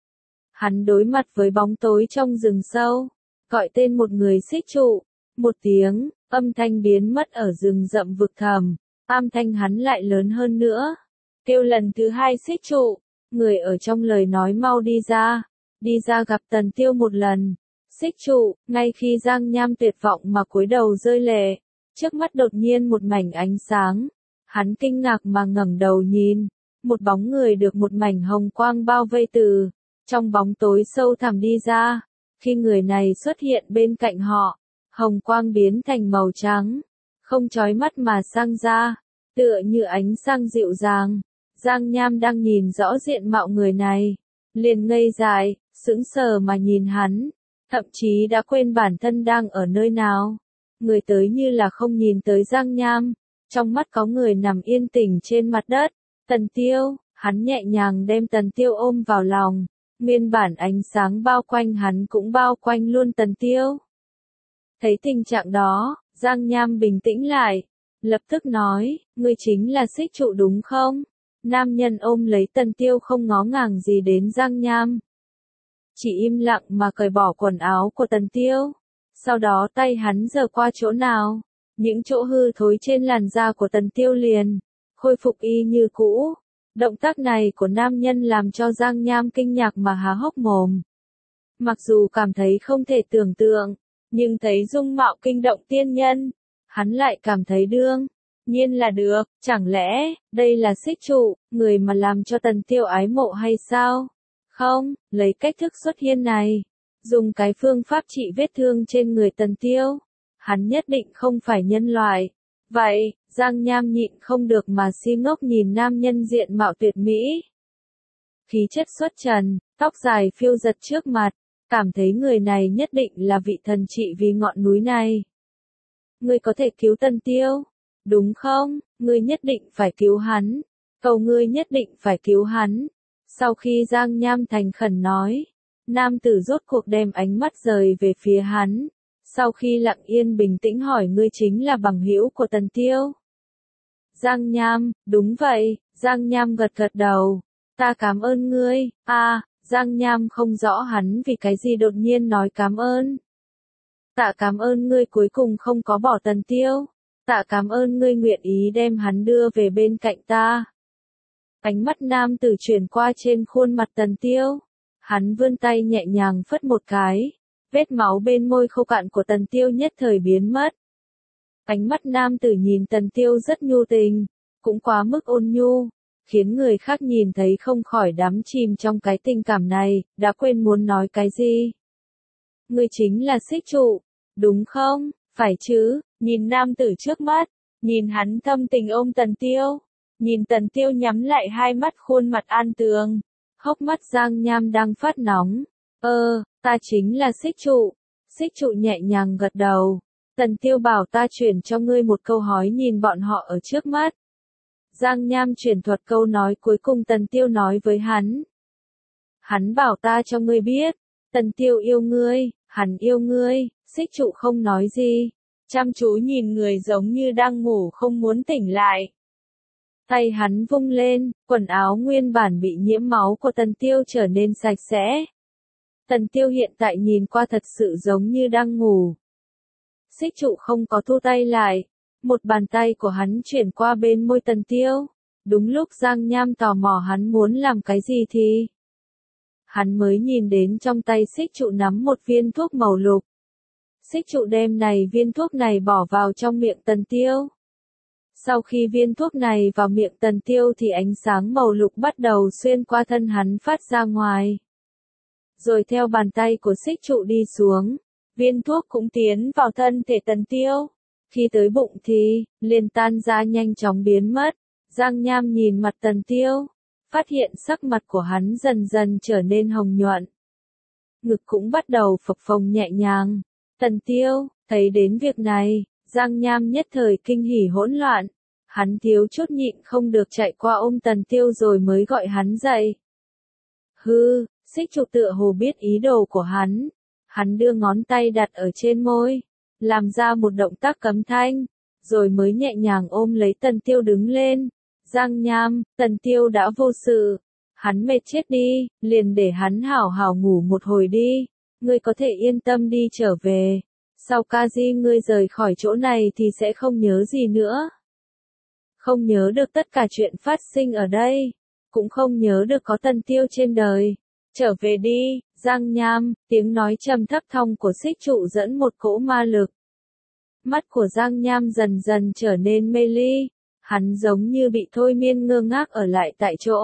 Hắn đối mặt với bóng tối trong rừng sâu, gọi tên một người xích trụ, một tiếng, âm thanh biến mất ở rừng rậm vực thẳm, âm thanh hắn lại lớn hơn nữa, kêu lần thứ hai xích trụ, người ở trong lời nói mau đi ra, đi ra gặp Tần Tiêu một lần. Xích trụ, ngay khi Giang Nham tuyệt vọng mà cúi đầu rơi lệ, trước mắt đột nhiên một mảnh ánh sáng, hắn kinh ngạc mà ngẩng đầu nhìn, một bóng người được một mảnh hồng quang bao vây từ trong bóng tối sâu thẳm đi ra. Khi người này xuất hiện bên cạnh họ, hồng quang biến thành màu trắng, không chói mắt mà sang ra, tựa như ánh sáng dịu dàng. Giang Nham đang nhìn rõ diện mạo người này, liền ngây dại, sững sờ mà nhìn hắn, thậm chí đã quên bản thân đang ở nơi nào. Người tới như là không nhìn tới Giang Nham, trong mắt có người nằm yên tĩnh trên mặt đất. Tần Tiêu, hắn nhẹ nhàng đem Tần Tiêu ôm vào lòng, nguyên bản ánh sáng bao quanh hắn cũng bao quanh luôn Tần Tiêu. Thấy tình trạng đó, Giang Nham bình tĩnh lại, lập tức nói, ngươi chính là xích trụ đúng không? Nam nhân ôm lấy Tần Tiêu không ngó ngàng gì đến Giang Nham, chỉ im lặng mà cởi bỏ quần áo của Tần Tiêu, sau đó tay hắn giở qua chỗ nào, những chỗ hư thối trên làn da của Tần Tiêu liền khôi phục y như cũ. Động tác này của nam nhân làm cho Giang Nham kinh ngạc mà há hốc mồm. Mặc dù cảm thấy không thể tưởng tượng, nhưng thấy dung mạo kinh động tiên nhân, hắn lại cảm thấy đương nhiên là được. Chẳng lẽ đây là xích trụ, người mà làm cho Tần Tiêu ái mộ hay sao? Không, lấy cách thức xuất hiện này, dùng cái phương pháp trị vết thương trên người Tần Tiêu, hắn nhất định không phải nhân loại. Vậy, Giang Nham nhịn không được mà si ngốc nhìn nam nhân diện mạo tuyệt mỹ, khí chất xuất trần, tóc dài phiêu giật trước mặt, cảm thấy người này nhất định là vị thần trị vì ngọn núi này. Ngươi có thể cứu Tần Tiêu, đúng không? Ngươi nhất định phải cứu hắn, cầu ngươi nhất định phải cứu hắn. Sau khi Giang Nham thành khẩn nói, nam tử rốt cuộc đem ánh mắt rời về phía hắn. Sau khi lặng yên bình tĩnh hỏi, ngươi chính là bằng hữu của Tần Tiêu? Giang Nham, đúng vậy. Giang Nham gật gật đầu. Ta cảm ơn ngươi. A, à, Giang Nham không rõ hắn vì cái gì đột nhiên nói cảm ơn. Tạ cảm ơn ngươi cuối cùng không có bỏ Tần Tiêu. Tạ cảm ơn ngươi nguyện ý đem hắn đưa về bên cạnh ta. Ánh mắt nam tử chuyển qua trên khuôn mặt Tần Tiêu. Hắn vươn tay nhẹ nhàng phất một cái. Vết máu bên môi khô cạn của Tần Tiêu nhất thời biến mất. Ánh mắt nam tử nhìn Tần Tiêu rất nhu tình, cũng quá mức ôn nhu, khiến người khác nhìn thấy không khỏi đắm chìm trong cái tình cảm này, đã quên muốn nói cái gì. Ngươi chính là Xích Trụ, đúng không? Phải chứ? Nhìn nam tử trước mắt, nhìn hắn thâm tình ôm Tần Tiêu, nhìn Tần Tiêu nhắm lại hai mắt khuôn mặt an tường, hốc mắt Giang Nham đang phát nóng. Ơ, ta chính là Xích Trụ. Xích Trụ nhẹ nhàng gật đầu. Tần Tiêu bảo ta chuyển cho ngươi một câu hỏi nhìn bọn họ ở trước mắt. Giang Nham truyền thuật câu nói cuối cùng Tần Tiêu nói với hắn. Hắn bảo ta cho ngươi biết, Tần Tiêu yêu ngươi, hắn yêu ngươi. Xích Trụ không nói gì, chăm chú nhìn người giống như đang ngủ không muốn tỉnh lại. Tay hắn vung lên, quần áo nguyên bản bị nhiễm máu của Tần Tiêu trở nên sạch sẽ. Tần Tiêu hiện tại nhìn qua thật sự giống như đang ngủ. Xích Trụ không có thu tay lại, một bàn tay của hắn chuyển qua bên môi Tần Tiêu. Đúng lúc Giang Nham tò mò hắn muốn làm cái gì thì hắn mới nhìn đến trong tay Xích Trụ nắm một viên thuốc màu lục. Xích Trụ đem này viên thuốc này bỏ vào trong miệng Tần Tiêu. Sau khi viên thuốc này vào miệng Tần Tiêu thì ánh sáng màu lục bắt đầu xuyên qua thân hắn phát ra ngoài. Rồi theo bàn tay của Xích Trụ đi xuống, viên thuốc cũng tiến vào thân thể Tần Tiêu. Khi tới bụng thì, liền tan ra nhanh chóng biến mất. Giang Nham nhìn mặt Tần Tiêu, phát hiện sắc mặt của hắn dần dần trở nên hồng nhuận. Ngực cũng bắt đầu phập phồng nhẹ nhàng. Tần Tiêu, thấy đến việc này, Giang Nham nhất thời kinh hỉ hỗn loạn. Hắn thiếu chút nhịn không được chạy qua ôm Tần Tiêu rồi mới gọi hắn dậy. Hư, Xích Trụ tựa hồ biết ý đồ của hắn. Hắn đưa ngón tay đặt ở trên môi, làm ra một động tác cấm thanh, rồi mới nhẹ nhàng ôm lấy Tần Tiêu đứng lên. Giang Nham, Tần Tiêu đã vô sự. Hắn mệt chết đi, liền để hắn hảo hảo ngủ một hồi đi. Ngươi có thể yên tâm đi trở về. Sau ca di ngươi rời khỏi chỗ này thì sẽ không nhớ gì nữa. Không nhớ được tất cả chuyện phát sinh ở đây. Cũng không nhớ được có Tần Tiêu trên đời. Trở về đi, Giang Nham, tiếng nói trầm thấp thong của Xích Trụ dẫn một cỗ ma lực. Mắt của Giang Nham dần dần trở nên mê ly. Hắn giống như bị thôi miên ngơ ngác ở lại tại chỗ.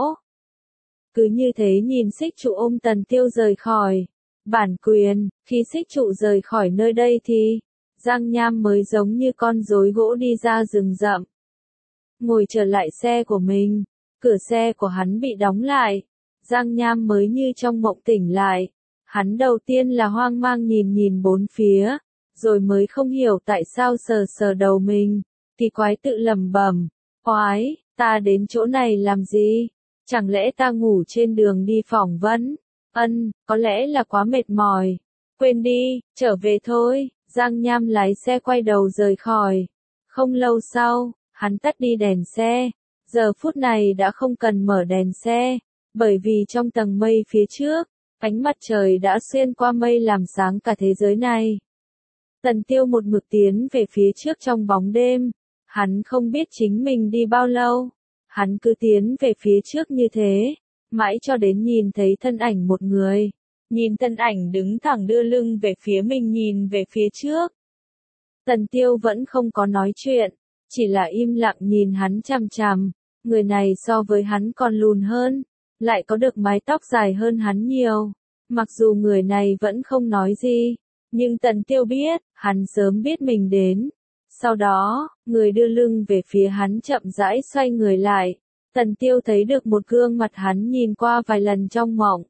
Cứ như thế nhìn Xích Trụ ôm Tần Tiêu rời khỏi. Bản quyền, khi Xích Trụ rời khỏi nơi đây thì, Giang Nham mới giống như con rối gỗ đi ra rừng rậm. Ngồi trở lại xe của mình, cửa xe của hắn bị đóng lại. Giang Nham mới như trong mộng tỉnh lại. Hắn đầu tiên là hoang mang nhìn nhìn bốn phía, rồi mới không hiểu tại sao sờ sờ đầu mình. Kỳ quái tự lẩm bẩm, oái, ta đến chỗ này làm gì? Chẳng lẽ ta ngủ trên đường đi phỏng vấn? Ân, có lẽ là quá mệt mỏi. Quên đi, trở về thôi. Giang Nham lái xe quay đầu rời khỏi. Không lâu sau, hắn tắt đi đèn xe. Giờ phút này đã không cần mở đèn xe, bởi vì trong tầng mây phía trước, ánh mặt trời đã xuyên qua mây làm sáng cả thế giới này. Tần Tiêu một mực tiến về phía trước trong bóng đêm. Hắn không biết chính mình đi bao lâu. Hắn cứ tiến về phía trước như thế, mãi cho đến nhìn thấy thân ảnh một người. Nhìn thân ảnh đứng thẳng đưa lưng về phía mình nhìn về phía trước. Tần Tiêu vẫn không có nói chuyện, chỉ là im lặng nhìn hắn chằm chằm. Người này so với hắn còn lùn hơn, lại có được mái tóc dài hơn hắn nhiều. Mặc dù người này vẫn không nói gì, nhưng Tần Tiêu biết, hắn sớm biết mình đến. Sau đó, người đưa lưng về phía hắn chậm rãi xoay người lại. Tần Tiêu thấy được một gương mặt hắn nhìn qua vài lần trong mộng.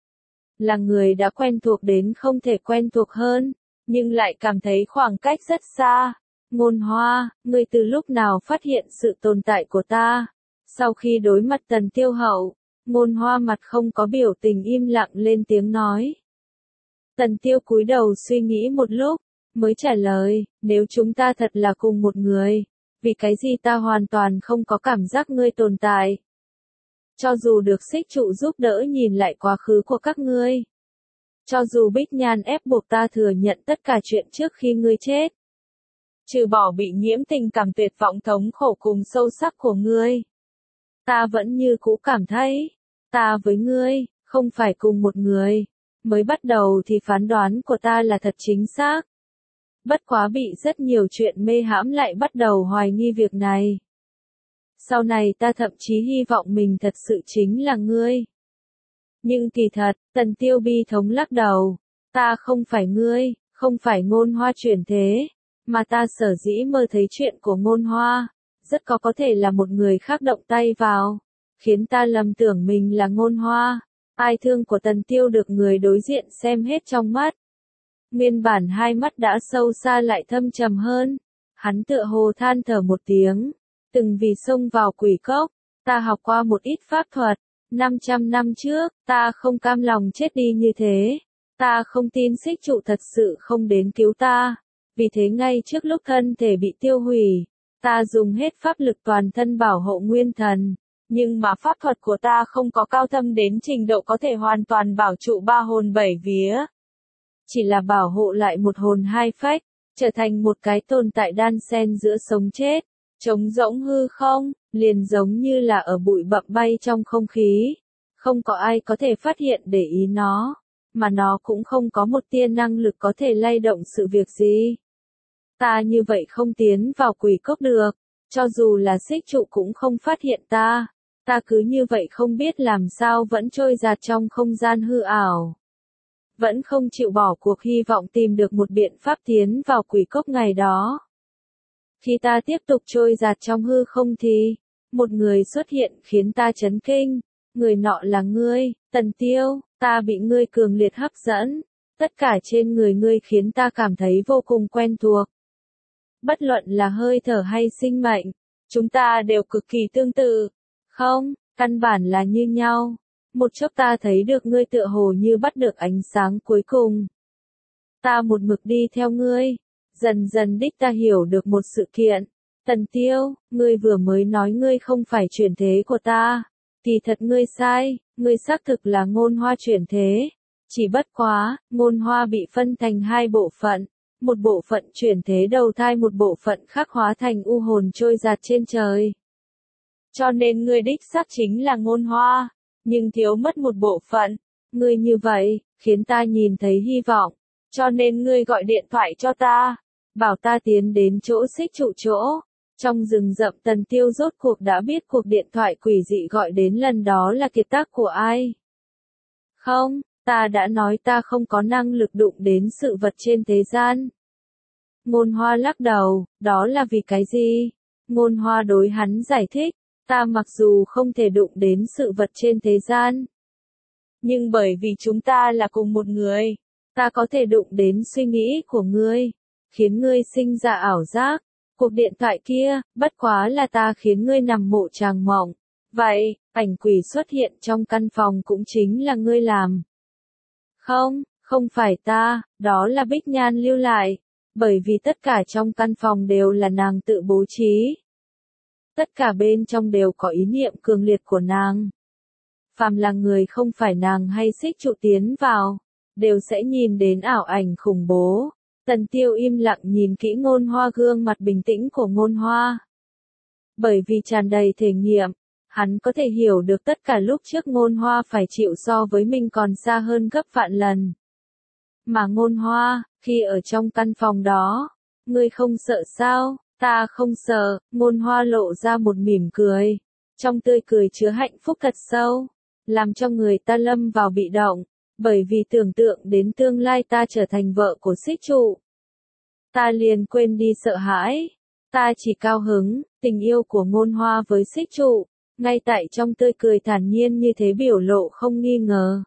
Là người đã quen thuộc đến không thể quen thuộc hơn, nhưng lại cảm thấy khoảng cách rất xa. Ngôn Hoa, ngươi từ lúc nào phát hiện sự tồn tại của ta? Sau khi đối mặt Tần Tiêu hậu, Ngôn Hoa mặt không có biểu tình im lặng lên tiếng nói. Tần Tiêu cúi đầu suy nghĩ một lúc, mới trả lời, nếu chúng ta thật là cùng một người, vì cái gì ta hoàn toàn không có cảm giác ngươi tồn tại. Cho dù được Xích Trụ giúp đỡ nhìn lại quá khứ của các ngươi. Cho dù Bích Nhan ép buộc ta thừa nhận tất cả chuyện trước khi ngươi chết. Trừ bỏ bị nhiễm tình cảm tuyệt vọng thống khổ cùng sâu sắc của ngươi. Ta vẫn như cũ cảm thấy, ta với ngươi, không phải cùng một người. Mới bắt đầu thì phán đoán của ta là thật chính xác. Bất quá bị rất nhiều chuyện mê hãm lại bắt đầu hoài nghi việc này. Sau này ta thậm chí hy vọng mình thật sự chính là ngươi. Nhưng kỳ thật, Tần Tiêu bi thống lắc đầu. Ta không phải ngươi, không phải Ngôn Hoa chuyển thế, mà ta sở dĩ mơ thấy chuyện của Ngôn Hoa, rất có có thể là một người khác động tay vào, khiến ta lầm tưởng mình là Ngôn Hoa. Ai thương của Tần Tiêu được người đối diện xem hết trong mắt. Nguyên bản hai mắt đã sâu xa lại thâm trầm hơn. Hắn tựa hồ than thở một tiếng. Từng vì xông vào quỷ cốc, ta học qua một ít pháp thuật. năm trăm năm trước, ta không cam lòng chết đi như thế. Ta không tin xích trụ thật sự không đến cứu ta. Vì thế ngay trước lúc thân thể bị tiêu hủy, ta dùng hết pháp lực toàn thân bảo hộ nguyên thần. Nhưng mà pháp thuật của ta không có cao thâm đến trình độ có thể hoàn toàn bảo trụ ba hồn bảy vía. Chỉ là bảo hộ lại một hồn hai phách, trở thành một cái tồn tại đan xen giữa sống chết, trống rỗng hư không, liền giống như là ở bụi bặm bay trong không khí. Không có ai có thể phát hiện để ý nó, mà nó cũng không có một tia năng lực có thể lay động sự việc gì. Ta như vậy không tiến vào quỷ cốc được, cho dù là xích trụ cũng không phát hiện ta. Ta cứ như vậy không biết làm sao vẫn trôi dạt trong không gian hư ảo. Vẫn không chịu bỏ cuộc hy vọng tìm được một biện pháp tiến vào quỷ cốc ngày đó. Khi ta tiếp tục trôi dạt trong hư không thì, một người xuất hiện khiến ta chấn kinh. Người nọ là ngươi, Tần Tiêu, ta bị ngươi cường liệt hấp dẫn. Tất cả trên người ngươi khiến ta cảm thấy vô cùng quen thuộc. Bất luận là hơi thở hay sinh mệnh, chúng ta đều cực kỳ tương tự. Không, căn bản là như nhau. Một chốc ta thấy được ngươi tựa hồ như bắt được ánh sáng cuối cùng. Ta một mực đi theo ngươi. Dần dần đích ta hiểu được một sự kiện. Tần Tiêu, ngươi vừa mới nói ngươi không phải chuyển thế của ta. Kỳ thật ngươi sai, ngươi xác thực là Ngôn Hoa chuyển thế. Chỉ bất quá, Ngôn Hoa bị phân thành hai bộ phận. Một bộ phận chuyển thế đầu thai, một bộ phận khác hóa thành u hồn trôi dạt trên trời. Cho nên ngươi đích xác chính là Ngôn Hoa, nhưng thiếu mất một bộ phận. Ngươi như vậy, khiến ta nhìn thấy hy vọng. Cho nên ngươi gọi điện thoại cho ta, bảo ta tiến đến chỗ xích trụ chỗ. Trong rừng rậm Tần Tiêu rốt cuộc đã biết cuộc điện thoại quỷ dị gọi đến lần đó là kiệt tác của ai. Không, ta đã nói ta không có năng lực đụng đến sự vật trên thế gian. Ngôn Hoa lắc đầu, đó là vì cái gì? Ngôn Hoa đối hắn giải thích, ta mặc dù không thể đụng đến sự vật trên thế gian. Nhưng bởi vì chúng ta là cùng một người, ta có thể đụng đến suy nghĩ của ngươi, khiến ngươi sinh ra ảo giác. Cuộc điện thoại kia, bất quá là ta khiến ngươi nằm mộ tràng mộng. Vậy, ảnh quỷ xuất hiện trong căn phòng cũng chính là ngươi làm. Không, không phải ta, đó là Bích Nhan lưu lại. Bởi vì tất cả trong căn phòng đều là nàng tự bố trí. Tất cả bên trong đều có ý niệm cường liệt của nàng. Phàm là người không phải nàng hay xích trụ tiến vào, đều sẽ nhìn đến ảo ảnh khủng bố. Tần Tiêu im lặng nhìn kỹ Ngôn Hoa, gương mặt bình tĩnh của Ngôn Hoa. Bởi vì tràn đầy thể nghiệm, hắn có thể hiểu được tất cả lúc trước Ngôn Hoa phải chịu so với mình còn xa hơn gấp vạn lần. Mà Ngôn Hoa, khi ở trong căn phòng đó, ngươi không sợ sao? Ta không sợ. Ngôn Hoa lộ ra một mỉm cười. Trong tươi cười chứa hạnh phúc thật sâu, làm cho người ta lâm vào bị động. Bởi vì tưởng tượng đến tương lai ta trở thành vợ của xích trụ, ta liền quên đi sợ hãi. Ta chỉ cao hứng, tình yêu của Ngôn Hoa với xích trụ, ngay tại trong tươi cười thản nhiên như thế biểu lộ không nghi ngờ.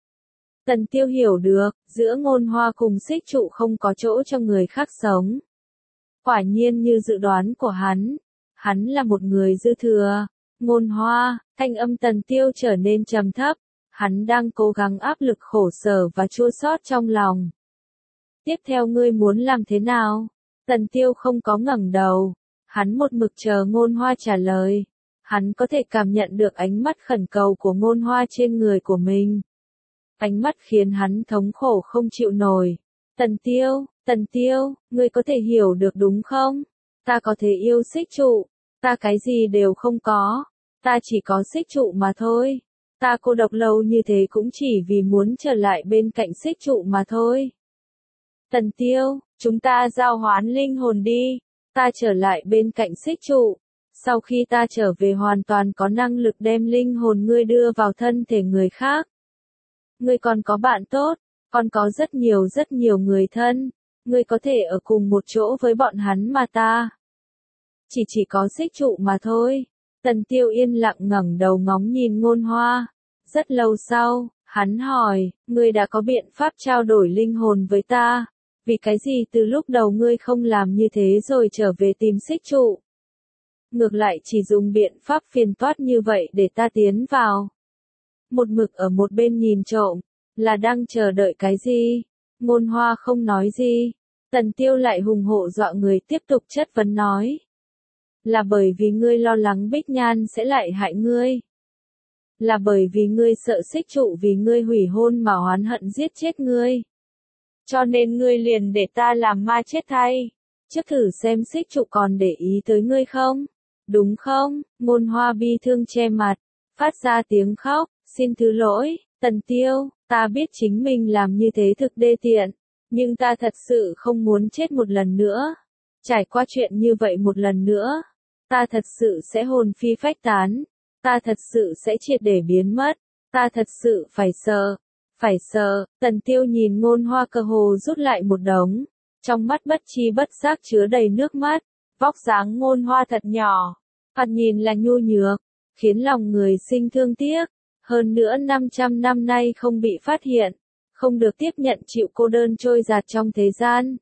Tần Tiêu hiểu được, giữa Ngôn Hoa cùng xích trụ không có chỗ cho người khác sống. Quả nhiên như dự đoán của hắn, hắn là một người dư thừa. Ngôn Hoa, thanh âm Tần Tiêu trở nên trầm thấp. Hắn đang cố gắng áp lực khổ sở và chua xót trong lòng. Tiếp theo ngươi muốn làm thế nào? Tần Tiêu không có ngẩng đầu. Hắn một mực chờ Ngôn Hoa trả lời. Hắn có thể cảm nhận được ánh mắt khẩn cầu của Ngôn Hoa trên người của mình. Ánh mắt khiến hắn thống khổ không chịu nổi. Tần Tiêu, Tần Tiêu, ngươi có thể hiểu được đúng không? Ta có thể yêu xích trụ. Ta cái gì đều không có. Ta chỉ có xích trụ mà thôi. Ta cô độc lâu như thế cũng chỉ vì muốn trở lại bên cạnh xích trụ mà thôi. Tần Tiêu, chúng ta giao hoán linh hồn đi. Ta trở lại bên cạnh xích trụ. Sau khi ta trở về hoàn toàn có năng lực đem linh hồn ngươi đưa vào thân thể người khác. Ngươi còn có bạn tốt, còn có rất nhiều rất nhiều người thân. Ngươi có thể ở cùng một chỗ với bọn hắn mà ta. Chỉ chỉ có xích trụ mà thôi. Tần Tiêu yên lặng ngẩng đầu ngóng nhìn Ngôn Hoa. Rất lâu sau, hắn hỏi, ngươi đã có biện pháp trao đổi linh hồn với ta. Vì cái gì từ lúc đầu ngươi không làm như thế rồi trở về tìm xích trụ? Ngược lại chỉ dùng biện pháp phiền toát như vậy để ta tiến vào. Một mực ở một bên nhìn trộm, là đang chờ đợi cái gì? Ngôn Hoa không nói gì. Tần Tiêu lại hùng hổ dọa người tiếp tục chất vấn nói. Là bởi vì ngươi lo lắng Bích Nhan sẽ lại hại ngươi. Là bởi vì ngươi sợ xích trụ vì ngươi hủy hôn mà oán hận giết chết ngươi. Cho nên ngươi liền để ta làm ma chết thay. Trước thử xem xích trụ còn để ý tới ngươi không? Đúng không? Ngôn Hoa bi thương che mặt, phát ra tiếng khóc, xin thứ lỗi, Tần Tiêu, ta biết chính mình làm như thế thực đê tiện, nhưng ta thật sự không muốn chết một lần nữa. Trải qua chuyện như vậy một lần nữa, ta thật sự sẽ hồn phi phách tán, ta thật sự sẽ triệt để biến mất, ta thật sự phải sợ, phải sợ. Tần Tiêu nhìn Ngôn Hoa cơ hồ rút lại một đống, trong mắt bất chi bất giác chứa đầy nước mắt. Vóc dáng Ngôn Hoa thật nhỏ, thoạt nhìn là nhu nhược, khiến lòng người sinh thương tiếc. Hơn nữa năm trăm năm nay không bị phát hiện, không được tiếp nhận chịu cô đơn trôi dạt trong thế gian.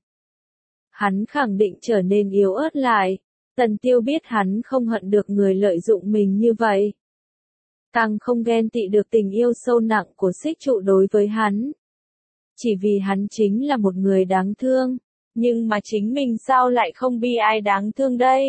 Hắn khẳng định trở nên yếu ớt lại. Tần Tiêu biết hắn không hận được người lợi dụng mình như vậy. Càng không ghen tị được tình yêu sâu nặng của xích trụ đối với hắn. Chỉ vì hắn chính là một người đáng thương. Nhưng mà chính mình sao lại không bi ai đáng thương đây?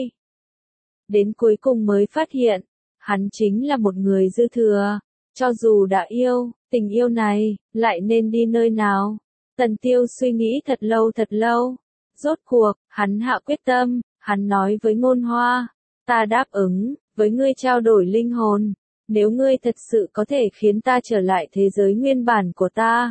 Đến cuối cùng mới phát hiện, hắn chính là một người dư thừa. Cho dù đã yêu, tình yêu này, lại nên đi nơi nào? Tần Tiêu suy nghĩ thật lâu thật lâu. Rốt cuộc, hắn hạ quyết tâm, hắn nói với Ngôn Hoa, ta đáp ứng, với ngươi trao đổi linh hồn, nếu ngươi thật sự có thể khiến ta trở lại thế giới nguyên bản của ta.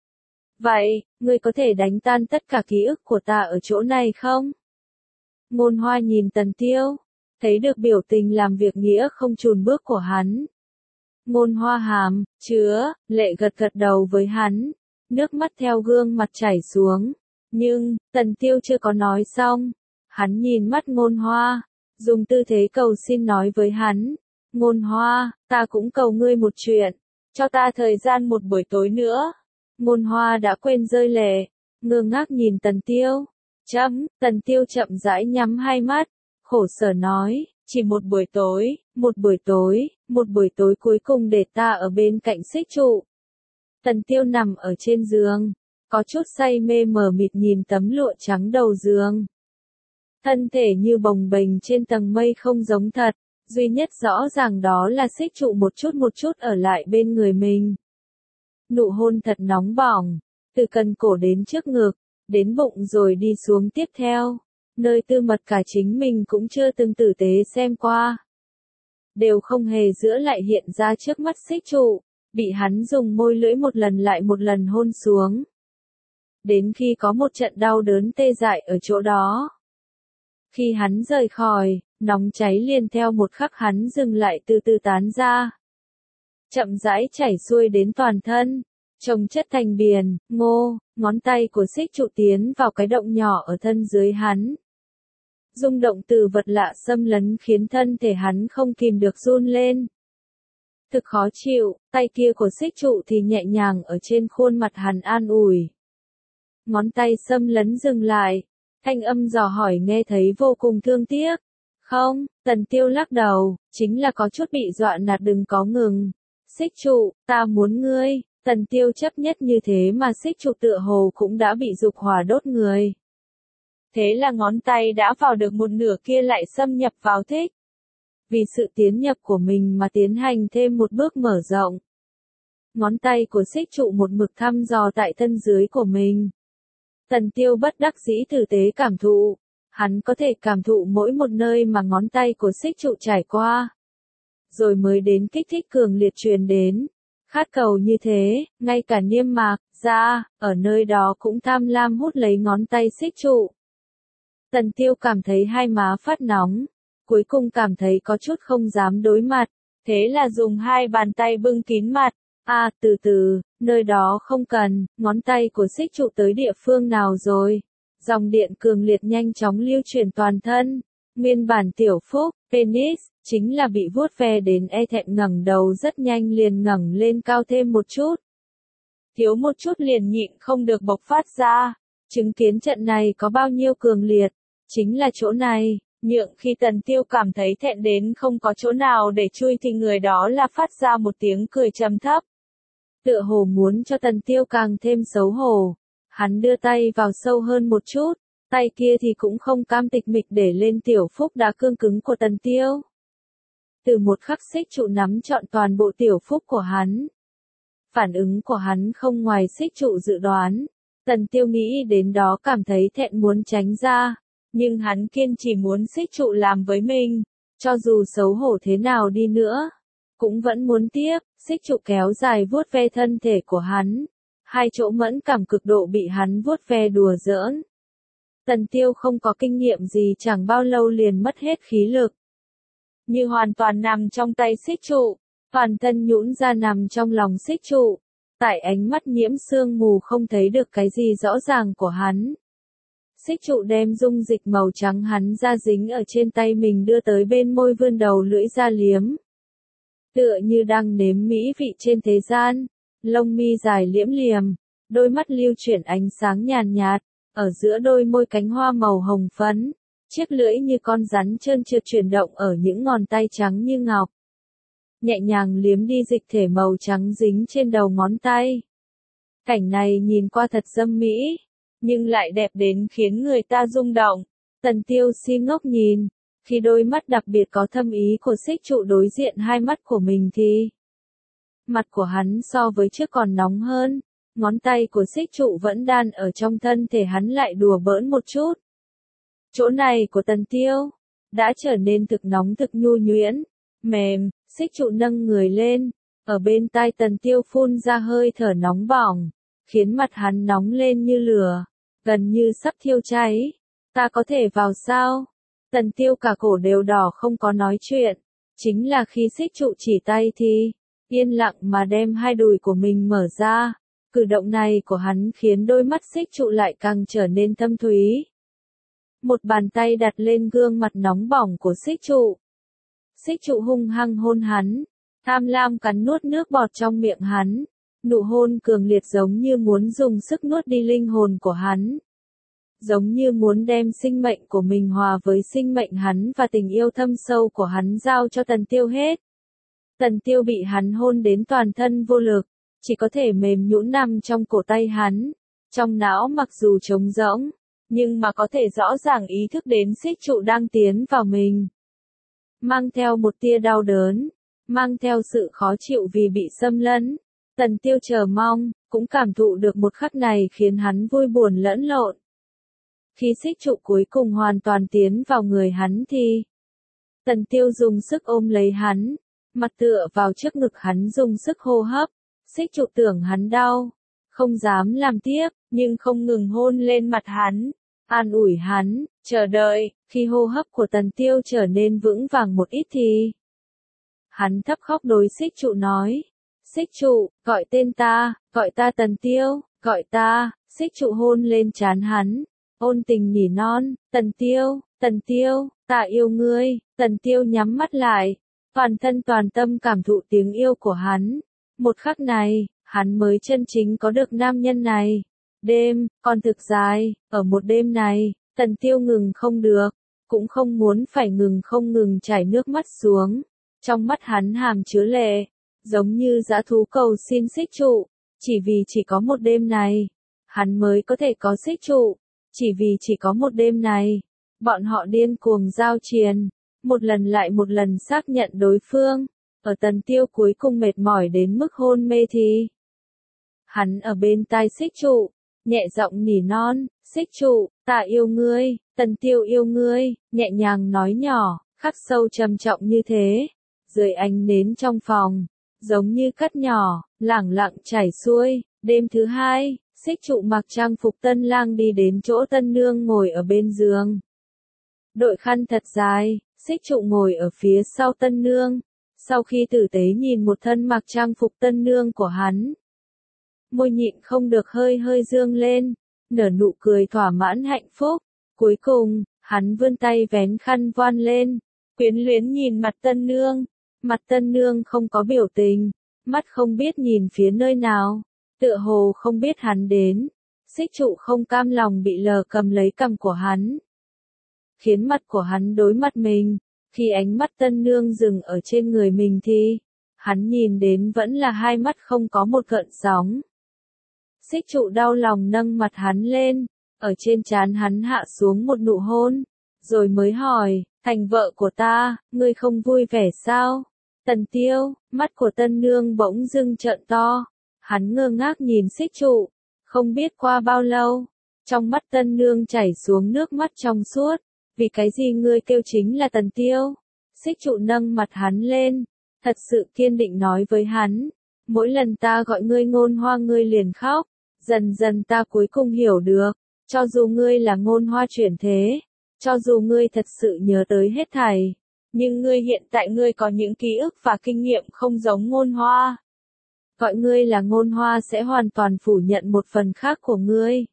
Vậy, ngươi có thể đánh tan tất cả ký ức của ta ở chỗ này không? Ngôn Hoa nhìn Tần Tiêu, thấy được biểu tình làm việc nghĩa không chùn bước của hắn. Ngôn Hoa hàm, chứa, lệ gật gật đầu với hắn, nước mắt theo gương mặt chảy xuống. Nhưng, Tần Tiêu chưa có nói xong, hắn nhìn mắt Ngôn Hoa, dùng tư thế cầu xin nói với hắn, Ngôn Hoa, ta cũng cầu ngươi một chuyện, cho ta thời gian một buổi tối nữa. Ngôn Hoa đã quên rơi lệ, ngơ ngác nhìn Tần Tiêu. Chấm, Tần Tiêu chậm rãi nhắm hai mắt, khổ sở nói, chỉ một buổi tối, một buổi tối, một buổi tối cuối cùng để ta ở bên cạnh xích trụ. Tần Tiêu nằm ở trên giường, có chút say mê mờ mịt nhìn tấm lụa trắng đầu giường. Thân thể như bồng bềnh trên tầng mây không giống thật, duy nhất rõ ràng đó là xích trụ một chút một chút ở lại bên người mình. Nụ hôn thật nóng bỏng, từ cần cổ đến trước ngực, đến bụng rồi đi xuống tiếp theo, nơi tư mật cả chính mình cũng chưa từng tử tế xem qua. Đều không hề giữa lại hiện ra trước mắt xích trụ, bị hắn dùng môi lưỡi một lần lại một lần hôn xuống. Đến khi có một trận đau đớn tê dại ở chỗ đó. Khi hắn rời khỏi, nóng cháy liền theo một khắc hắn dừng lại từ từ tán ra. Chậm rãi chảy xuôi đến toàn thân, chồng chất thành biển, ngô, ngón tay của xích trụ tiến vào cái động nhỏ ở thân dưới hắn. Rung động từ vật lạ xâm lấn khiến thân thể hắn không kìm được run lên. Thực khó chịu, tay kia của xích trụ thì nhẹ nhàng ở trên khuôn mặt hắn an ủi. Ngón tay xâm lấn dừng lại, thanh âm dò hỏi nghe thấy vô cùng thương tiếc. Không, Tần Tiêu lắc đầu, chính là có chút bị dọa nạt đừng có ngừng. Xích trụ, ta muốn ngươi. Tần Tiêu chấp nhất như thế mà xích trụ tựa hồ cũng đã bị dục hỏa đốt người. Thế là ngón tay đã vào được một nửa kia lại xâm nhập vào thích. Vì sự tiến nhập của mình mà tiến hành thêm một bước mở rộng. Ngón tay của xích trụ một mực thăm dò tại thân dưới của mình. Tần Tiêu bất đắc dĩ tử tế cảm thụ. Hắn có thể cảm thụ mỗi một nơi mà ngón tay của xích trụ trải qua. Rồi mới đến kích thích cường liệt truyền đến. Khát cầu như thế, ngay cả niêm mạc, ra, ở nơi đó cũng tham lam hút lấy ngón tay xích trụ. Tần Tiêu cảm thấy hai má phát nóng, cuối cùng cảm thấy có chút không dám đối mặt, thế là dùng hai bàn tay bưng kín mặt. À, từ từ, nơi đó không cần, ngón tay của xích trụ tới địa phương nào rồi? Dòng điện cường liệt nhanh chóng lưu chuyển toàn thân. Nguyên bản tiểu phúc, penis, chính là bị vuốt ve đến e thẹn ngẩng đầu rất nhanh liền ngẩng lên cao thêm một chút. Thiếu một chút liền nhịn không được bộc phát ra. Chứng kiến trận này có bao nhiêu cường liệt, chính là chỗ này. Nhượng khi Tần Tiêu cảm thấy thẹn đến không có chỗ nào để chui thì người đó là phát ra một tiếng cười trầm thấp. Tựa hồ muốn cho Tần Tiêu càng thêm xấu hổ. Hắn đưa tay vào sâu hơn một chút, tay kia thì cũng không cam tịch mịch để lên tiểu phúc đá cương cứng của Tần Tiêu. Từ một khắc xích trụ nắm trọn toàn bộ tiểu phúc của hắn. Phản ứng của hắn không ngoài xích trụ dự đoán. Tần Tiêu nghĩ đến đó cảm thấy thẹn muốn tránh ra. Nhưng hắn kiên trì muốn xích trụ làm với mình. Cho dù xấu hổ thế nào đi nữa, cũng vẫn muốn tiếp. Xích trụ kéo dài vuốt ve thân thể của hắn. Hai chỗ mẫn cảm cực độ bị hắn vuốt ve đùa giỡn. Tần Tiêu không có kinh nghiệm gì chẳng bao lâu liền mất hết khí lực. Như hoàn toàn nằm trong tay xích trụ, toàn thân nhũn ra nằm trong lòng xích trụ. Tại ánh mắt nhiễm sương mù không thấy được cái gì rõ ràng của hắn. Xích trụ đem dung dịch màu trắng hắn ra dính ở trên tay mình đưa tới bên môi vươn đầu lưỡi ra liếm. Tựa như đang nếm mỹ vị trên thế gian, lông mi dài liễm liềm, đôi mắt lưu chuyển ánh sáng nhàn nhạt, ở giữa đôi môi cánh hoa màu hồng phấn, chiếc lưỡi như con rắn trơn trượt chuyển động ở những ngón tay trắng như ngọc. Nhẹ nhàng liếm đi dịch thể màu trắng dính trên đầu ngón tay. Cảnh này nhìn qua thật dâm mỹ, nhưng lại đẹp đến khiến người ta rung động. Tần Tiêu si ngốc nhìn, khi đôi mắt đặc biệt có thâm ý của xích trụ đối diện hai mắt của mình thì mặt của hắn so với trước còn nóng hơn, ngón tay của xích trụ vẫn đan ở trong thân thể hắn lại đùa bỡn một chút. Chỗ này của Tần Tiêu đã trở nên thực nóng thực nhu nhuyễn, mềm, xích trụ nâng người lên, ở bên tai Tần Tiêu phun ra hơi thở nóng bỏng, khiến mặt hắn nóng lên như lửa, gần như sắp thiêu cháy. Ta có thể vào sao? Tần Tiêu cả cổ đều đỏ không có nói chuyện, chính là khi xích trụ chỉ tay thì yên lặng mà đem hai đùi của mình mở ra. Cử động này của hắn khiến đôi mắt xích trụ lại càng trở nên thâm thúy. Một bàn tay đặt lên gương mặt nóng bỏng của xích trụ. Xích trụ hung hăng hôn hắn, tham lam cắn nuốt nước bọt trong miệng hắn. Nụ hôn cường liệt giống như muốn dùng sức nuốt đi linh hồn của hắn. Giống như muốn đem sinh mệnh của mình hòa với sinh mệnh hắn và tình yêu thâm sâu của hắn giao cho Tần Tiêu hết. Tần Tiêu bị hắn hôn đến toàn thân vô lực, chỉ có thể mềm nhũn nằm trong cổ tay hắn. Trong não mặc dù trống rỗng, nhưng mà có thể rõ ràng ý thức đến xích trụ đang tiến vào mình. Mang theo một tia đau đớn, mang theo sự khó chịu vì bị xâm lấn. Tần Tiêu chờ mong, cũng cảm thụ được một khắc này khiến hắn vui buồn lẫn lộn. Khi xích trụ cuối cùng hoàn toàn tiến vào người hắn thì Tần Tiêu dùng sức ôm lấy hắn, mặt tựa vào trước ngực hắn dùng sức hô hấp. Xích trụ tưởng hắn đau, không dám làm tiếp, nhưng không ngừng hôn lên mặt hắn, an ủi hắn, chờ đợi. Khi hô hấp của Tần Tiêu trở nên vững vàng một ít thì hắn thấp khóc đối xích trụ nói, xích trụ, gọi tên ta, gọi ta Tần Tiêu, gọi ta. Xích trụ hôn lên trán hắn, ôn tình nỉ non, Tần Tiêu, Tần Tiêu, ta yêu ngươi. Tần Tiêu nhắm mắt lại, toàn thân toàn tâm cảm thụ tiếng yêu của hắn. Một khắc này, hắn mới chân chính có được nam nhân này. Đêm, còn thực dài, ở một đêm này, Tần Tiêu ngừng không được, cũng không muốn phải ngừng không ngừng chảy nước mắt xuống. Trong mắt hắn hàm chứa lệ, giống như dã thú cầu xin xích trụ, chỉ vì chỉ có một đêm này, hắn mới có thể có xích trụ, chỉ vì chỉ có một đêm này, bọn họ điên cuồng giao triền, một lần lại một lần xác nhận đối phương. Ở Tần Tiêu cuối cùng mệt mỏi đến mức hôn mê thì hắn ở bên tai xích trụ, nhẹ giọng nỉ non, xích trụ, ta yêu ngươi, Tần Tiêu yêu ngươi, nhẹ nhàng nói nhỏ, khắc sâu trầm trọng như thế. Dưới ánh nến trong phòng, giống như cắt nhỏ, lẳng lặng chảy xuôi, Đêm thứ hai, Xích Trụ mặc trang phục tân lang đi đến chỗ tân nương ngồi ở bên giường. Đội khăn thật dài, Xích Trụ ngồi ở phía sau tân nương. Sau khi tử tế nhìn một thân mặc trang phục tân nương của hắn, môi nhịn không được hơi hơi dương lên, nở nụ cười thỏa mãn hạnh phúc. Cuối cùng, hắn vươn tay vén khăn voan lên, quyến luyến nhìn mặt tân nương. Mặt tân nương không có biểu tình, mắt không biết nhìn phía nơi nào, tựa hồ không biết hắn đến. Xích Trụ không cam lòng bị lờ cầm lấy cằm của hắn, khiến mặt của hắn đối mặt mình. Khi ánh mắt tân nương dừng ở trên người mình thì, hắn nhìn đến vẫn là hai mắt không có một gợn sóng. Xích Trụ đau lòng nâng mặt hắn lên, ở trên trán hắn hạ xuống một nụ hôn, rồi mới hỏi, thành vợ của ta, ngươi không vui vẻ sao? Tần Tiêu, mắt của tân nương bỗng dưng trợn to, hắn ngơ ngác nhìn Xích Trụ, không biết qua bao lâu, trong mắt tân nương chảy xuống nước mắt trong suốt. Vì cái gì ngươi kêu chính là Tần Tiêu? Xích Trụ nâng mặt hắn lên, thật sự kiên định nói với hắn, mỗi lần ta gọi ngươi Ngôn Hoa ngươi liền khóc. Dần dần ta cuối cùng hiểu được, cho dù ngươi là Ngôn Hoa chuyển thế, cho dù ngươi thật sự nhớ tới hết thảy, nhưng ngươi hiện tại ngươi có những ký ức và kinh nghiệm không giống Ngôn Hoa. Gọi ngươi là Ngôn Hoa sẽ hoàn toàn phủ nhận một phần khác của ngươi.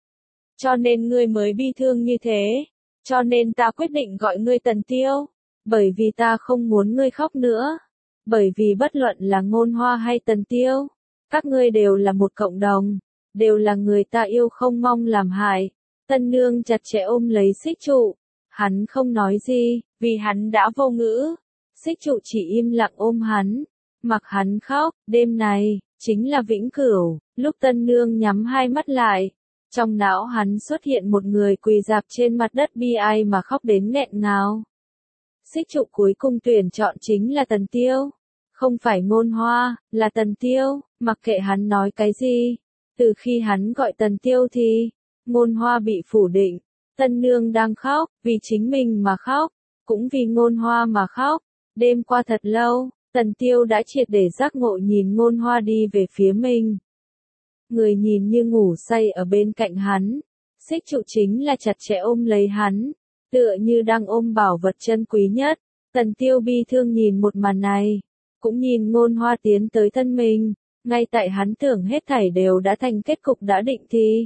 Cho nên ngươi mới bi thương như thế. Cho nên ta quyết định gọi ngươi Tần Tiêu, bởi vì ta không muốn ngươi khóc nữa. Bởi vì bất luận là Ngôn Hoa hay Tần Tiêu, các ngươi đều là một cộng đồng, đều là người ta yêu không mong làm hại. Tân nương chặt chẽ ôm lấy Xích Trụ, hắn không nói gì, vì hắn đã vô ngữ. Xích Trụ chỉ im lặng ôm hắn, mặc hắn khóc. Đêm này, chính là vĩnh cửu, lúc tân nương nhắm hai mắt lại. Trong não hắn xuất hiện một người quỳ rạp trên mặt đất bi ai mà khóc đến nghẹn ngào. Xích Trụ cuối cùng tuyển chọn chính là Tần Tiêu. Không phải Ngôn Hoa, là Tần Tiêu, mặc kệ hắn nói cái gì. Từ khi hắn gọi Tần Tiêu thì, Ngôn Hoa bị phủ định. Tân nương đang khóc, vì chính mình mà khóc, cũng vì Ngôn Hoa mà khóc. Đêm qua thật lâu, Tần Tiêu đã triệt để giác ngộ nhìn Ngôn Hoa đi về phía mình. Người nhìn như ngủ say ở bên cạnh hắn, Xích Trụ chính là chặt chẽ ôm lấy hắn, tựa như đang ôm bảo vật chân quý nhất. Tần Tiêu bi thương nhìn một màn này, cũng nhìn Ngôn Hoa tiến tới thân mình, ngay tại hắn tưởng hết thảy đều đã thành kết cục đã định thì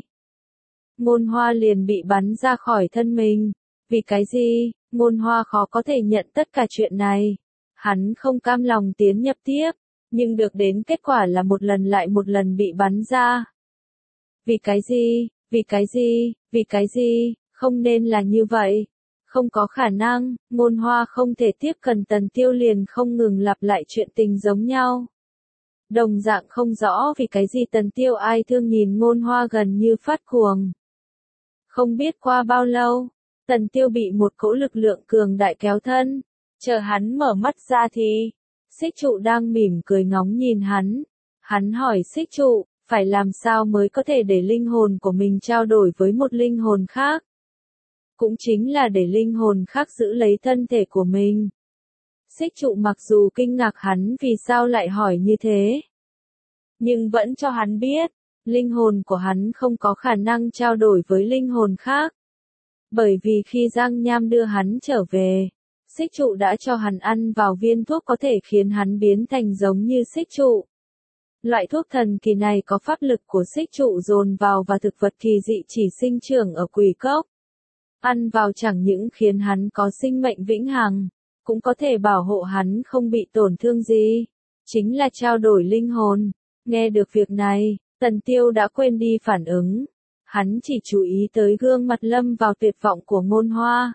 Ngôn Hoa liền bị bắn ra khỏi thân mình. Vì cái gì? Ngôn Hoa khó có thể nhận tất cả chuyện này. Hắn không cam lòng tiến nhập tiếp, nhưng được đến kết quả là một lần lại một lần bị bắn ra. Vì cái gì? Vì cái gì? Vì cái gì? Không nên là như vậy. Không có khả năng, Ngôn Hoa không thể tiếp cận Tần Tiêu liền không ngừng lặp lại chuyện tình giống nhau. Đồng dạng không rõ vì cái gì Tần Tiêu ai thương nhìn Ngôn Hoa gần như phát cuồng. Không biết qua bao lâu, Tần Tiêu bị một cỗ lực lượng cường đại kéo thân. Chờ hắn mở mắt ra thì, Xích Trụ đang mỉm cười ngóng nhìn hắn. Hắn hỏi Xích Trụ, phải làm sao mới có thể để linh hồn của mình trao đổi với một linh hồn khác? Cũng chính là để linh hồn khác giữ lấy thân thể của mình. Xích Trụ mặc dù kinh ngạc hắn vì sao lại hỏi như thế, nhưng vẫn cho hắn biết, linh hồn của hắn không có khả năng trao đổi với linh hồn khác. Bởi vì khi Giang Nham đưa hắn trở về, Xích Trụ đã cho hắn ăn vào viên thuốc có thể khiến hắn biến thành giống như Xích Trụ. Loại thuốc thần kỳ này có pháp lực của Xích Trụ dồn vào và thực vật kỳ dị chỉ sinh trưởng ở Quỷ Cốc. Ăn vào chẳng những khiến hắn có sinh mệnh vĩnh hằng, cũng có thể bảo hộ hắn không bị tổn thương gì. Chính là trao đổi linh hồn. Nghe được việc này, Tần Tiêu đã quên đi phản ứng. Hắn chỉ chú ý tới gương mặt lâm vào tuyệt vọng của Ngôn Hoa.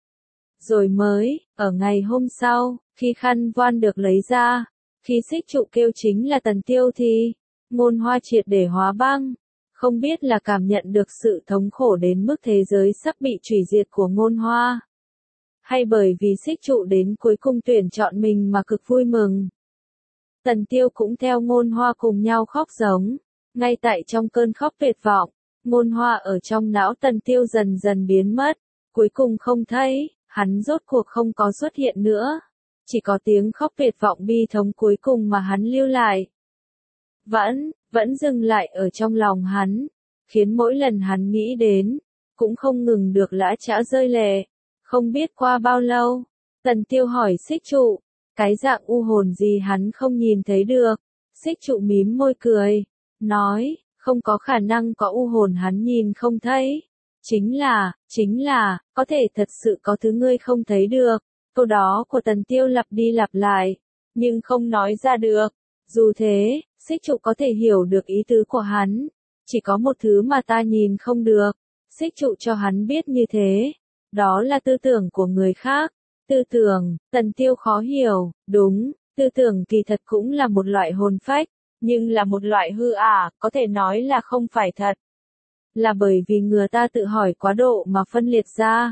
Rồi mới, ở ngày hôm sau, khi khăn voan được lấy ra, khi Xích Trụ kêu chính là Tần Tiêu thì, Ngôn Hoa triệt để hóa băng. Không biết là cảm nhận được sự thống khổ đến mức thế giới sắp bị hủy diệt của Ngôn Hoa, hay bởi vì Xích Trụ đến cuối cùng tuyển chọn mình mà cực vui mừng. Tần Tiêu cũng theo Ngôn Hoa cùng nhau khóc giống. Ngay tại trong cơn khóc tuyệt vọng, Ngôn Hoa ở trong não Tần Tiêu dần dần biến mất, cuối cùng không thấy, hắn rốt cuộc không có xuất hiện nữa. Chỉ có tiếng khóc tuyệt vọng bi thống cuối cùng mà hắn lưu lại. Vẫn, vẫn dừng lại ở trong lòng hắn, khiến mỗi lần hắn nghĩ đến, cũng không ngừng được lã chã rơi lệ. Không biết qua bao lâu, Tần Tiêu hỏi Xích Trụ, cái dạng u hồn gì hắn không nhìn thấy được. Xích Trụ mím môi cười, nói, không có khả năng có u hồn hắn nhìn không thấy. Chính là, chính là, có thể thật sự có thứ ngươi không thấy được. Câu đó của Tần Tiêu lặp đi lặp lại, nhưng không nói ra được. Dù thế, Xích Trụ có thể hiểu được ý tứ của hắn. Chỉ có một thứ mà ta nhìn không được. Xích Trụ cho hắn biết như thế. Đó là tư tưởng của người khác. Tư tưởng, Tần Tiêu khó hiểu, đúng, tư tưởng kỳ thật cũng là một loại hồn phách, nhưng là một loại hư ảo, có thể nói là không phải thật. Là bởi vì người ta tự hỏi quá độ mà phân liệt ra.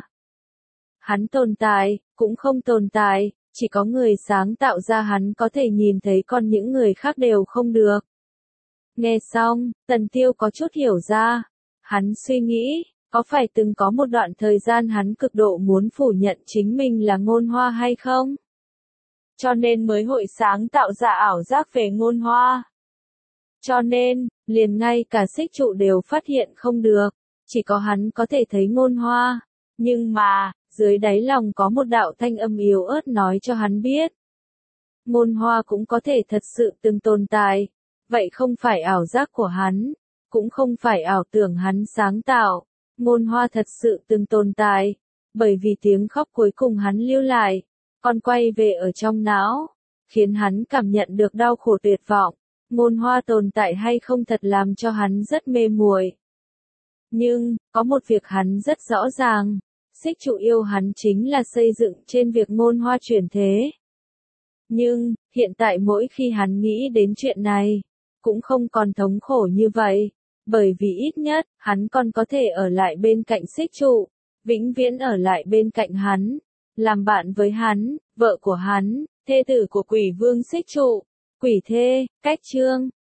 Hắn tồn tại, cũng không tồn tại, chỉ có người sáng tạo ra hắn có thể nhìn thấy, còn những người khác đều không được. Nghe xong, Tần Tiêu có chút hiểu ra. Hắn suy nghĩ, có phải từng có một đoạn thời gian hắn cực độ muốn phủ nhận chính mình là ngôn hoa hay không? Cho nên mới hội sáng tạo ra ảo giác về ngôn hoa. Cho nên, liền ngay cả Xích Trụ đều phát hiện không được, chỉ có hắn có thể thấy ngôn hoa. Nhưng mà, dưới đáy lòng có một đạo thanh âm yếu ớt nói cho hắn biết. Ngôn hoa cũng có thể thật sự từng tồn tại, vậy không phải ảo giác của hắn, cũng không phải ảo tưởng hắn sáng tạo. Ngôn hoa thật sự từng tồn tại, bởi vì tiếng khóc cuối cùng hắn lưu lại, còn quay về ở trong não, khiến hắn cảm nhận được đau khổ tuyệt vọng. Ngôn hoa tồn tại hay không thật làm cho hắn rất mê muội. Nhưng, có một việc hắn rất rõ ràng, Xích Trụ yêu hắn chính là xây dựng trên việc ngôn hoa chuyển thế. Nhưng, hiện tại mỗi khi hắn nghĩ đến chuyện này, cũng không còn thống khổ như vậy. Bởi vì ít nhất, hắn còn có thể ở lại bên cạnh Xích Trụ, vĩnh viễn ở lại bên cạnh hắn, làm bạn với hắn, vợ của hắn, thê tử của quỷ vương Xích Trụ, quỷ thê, cách chương.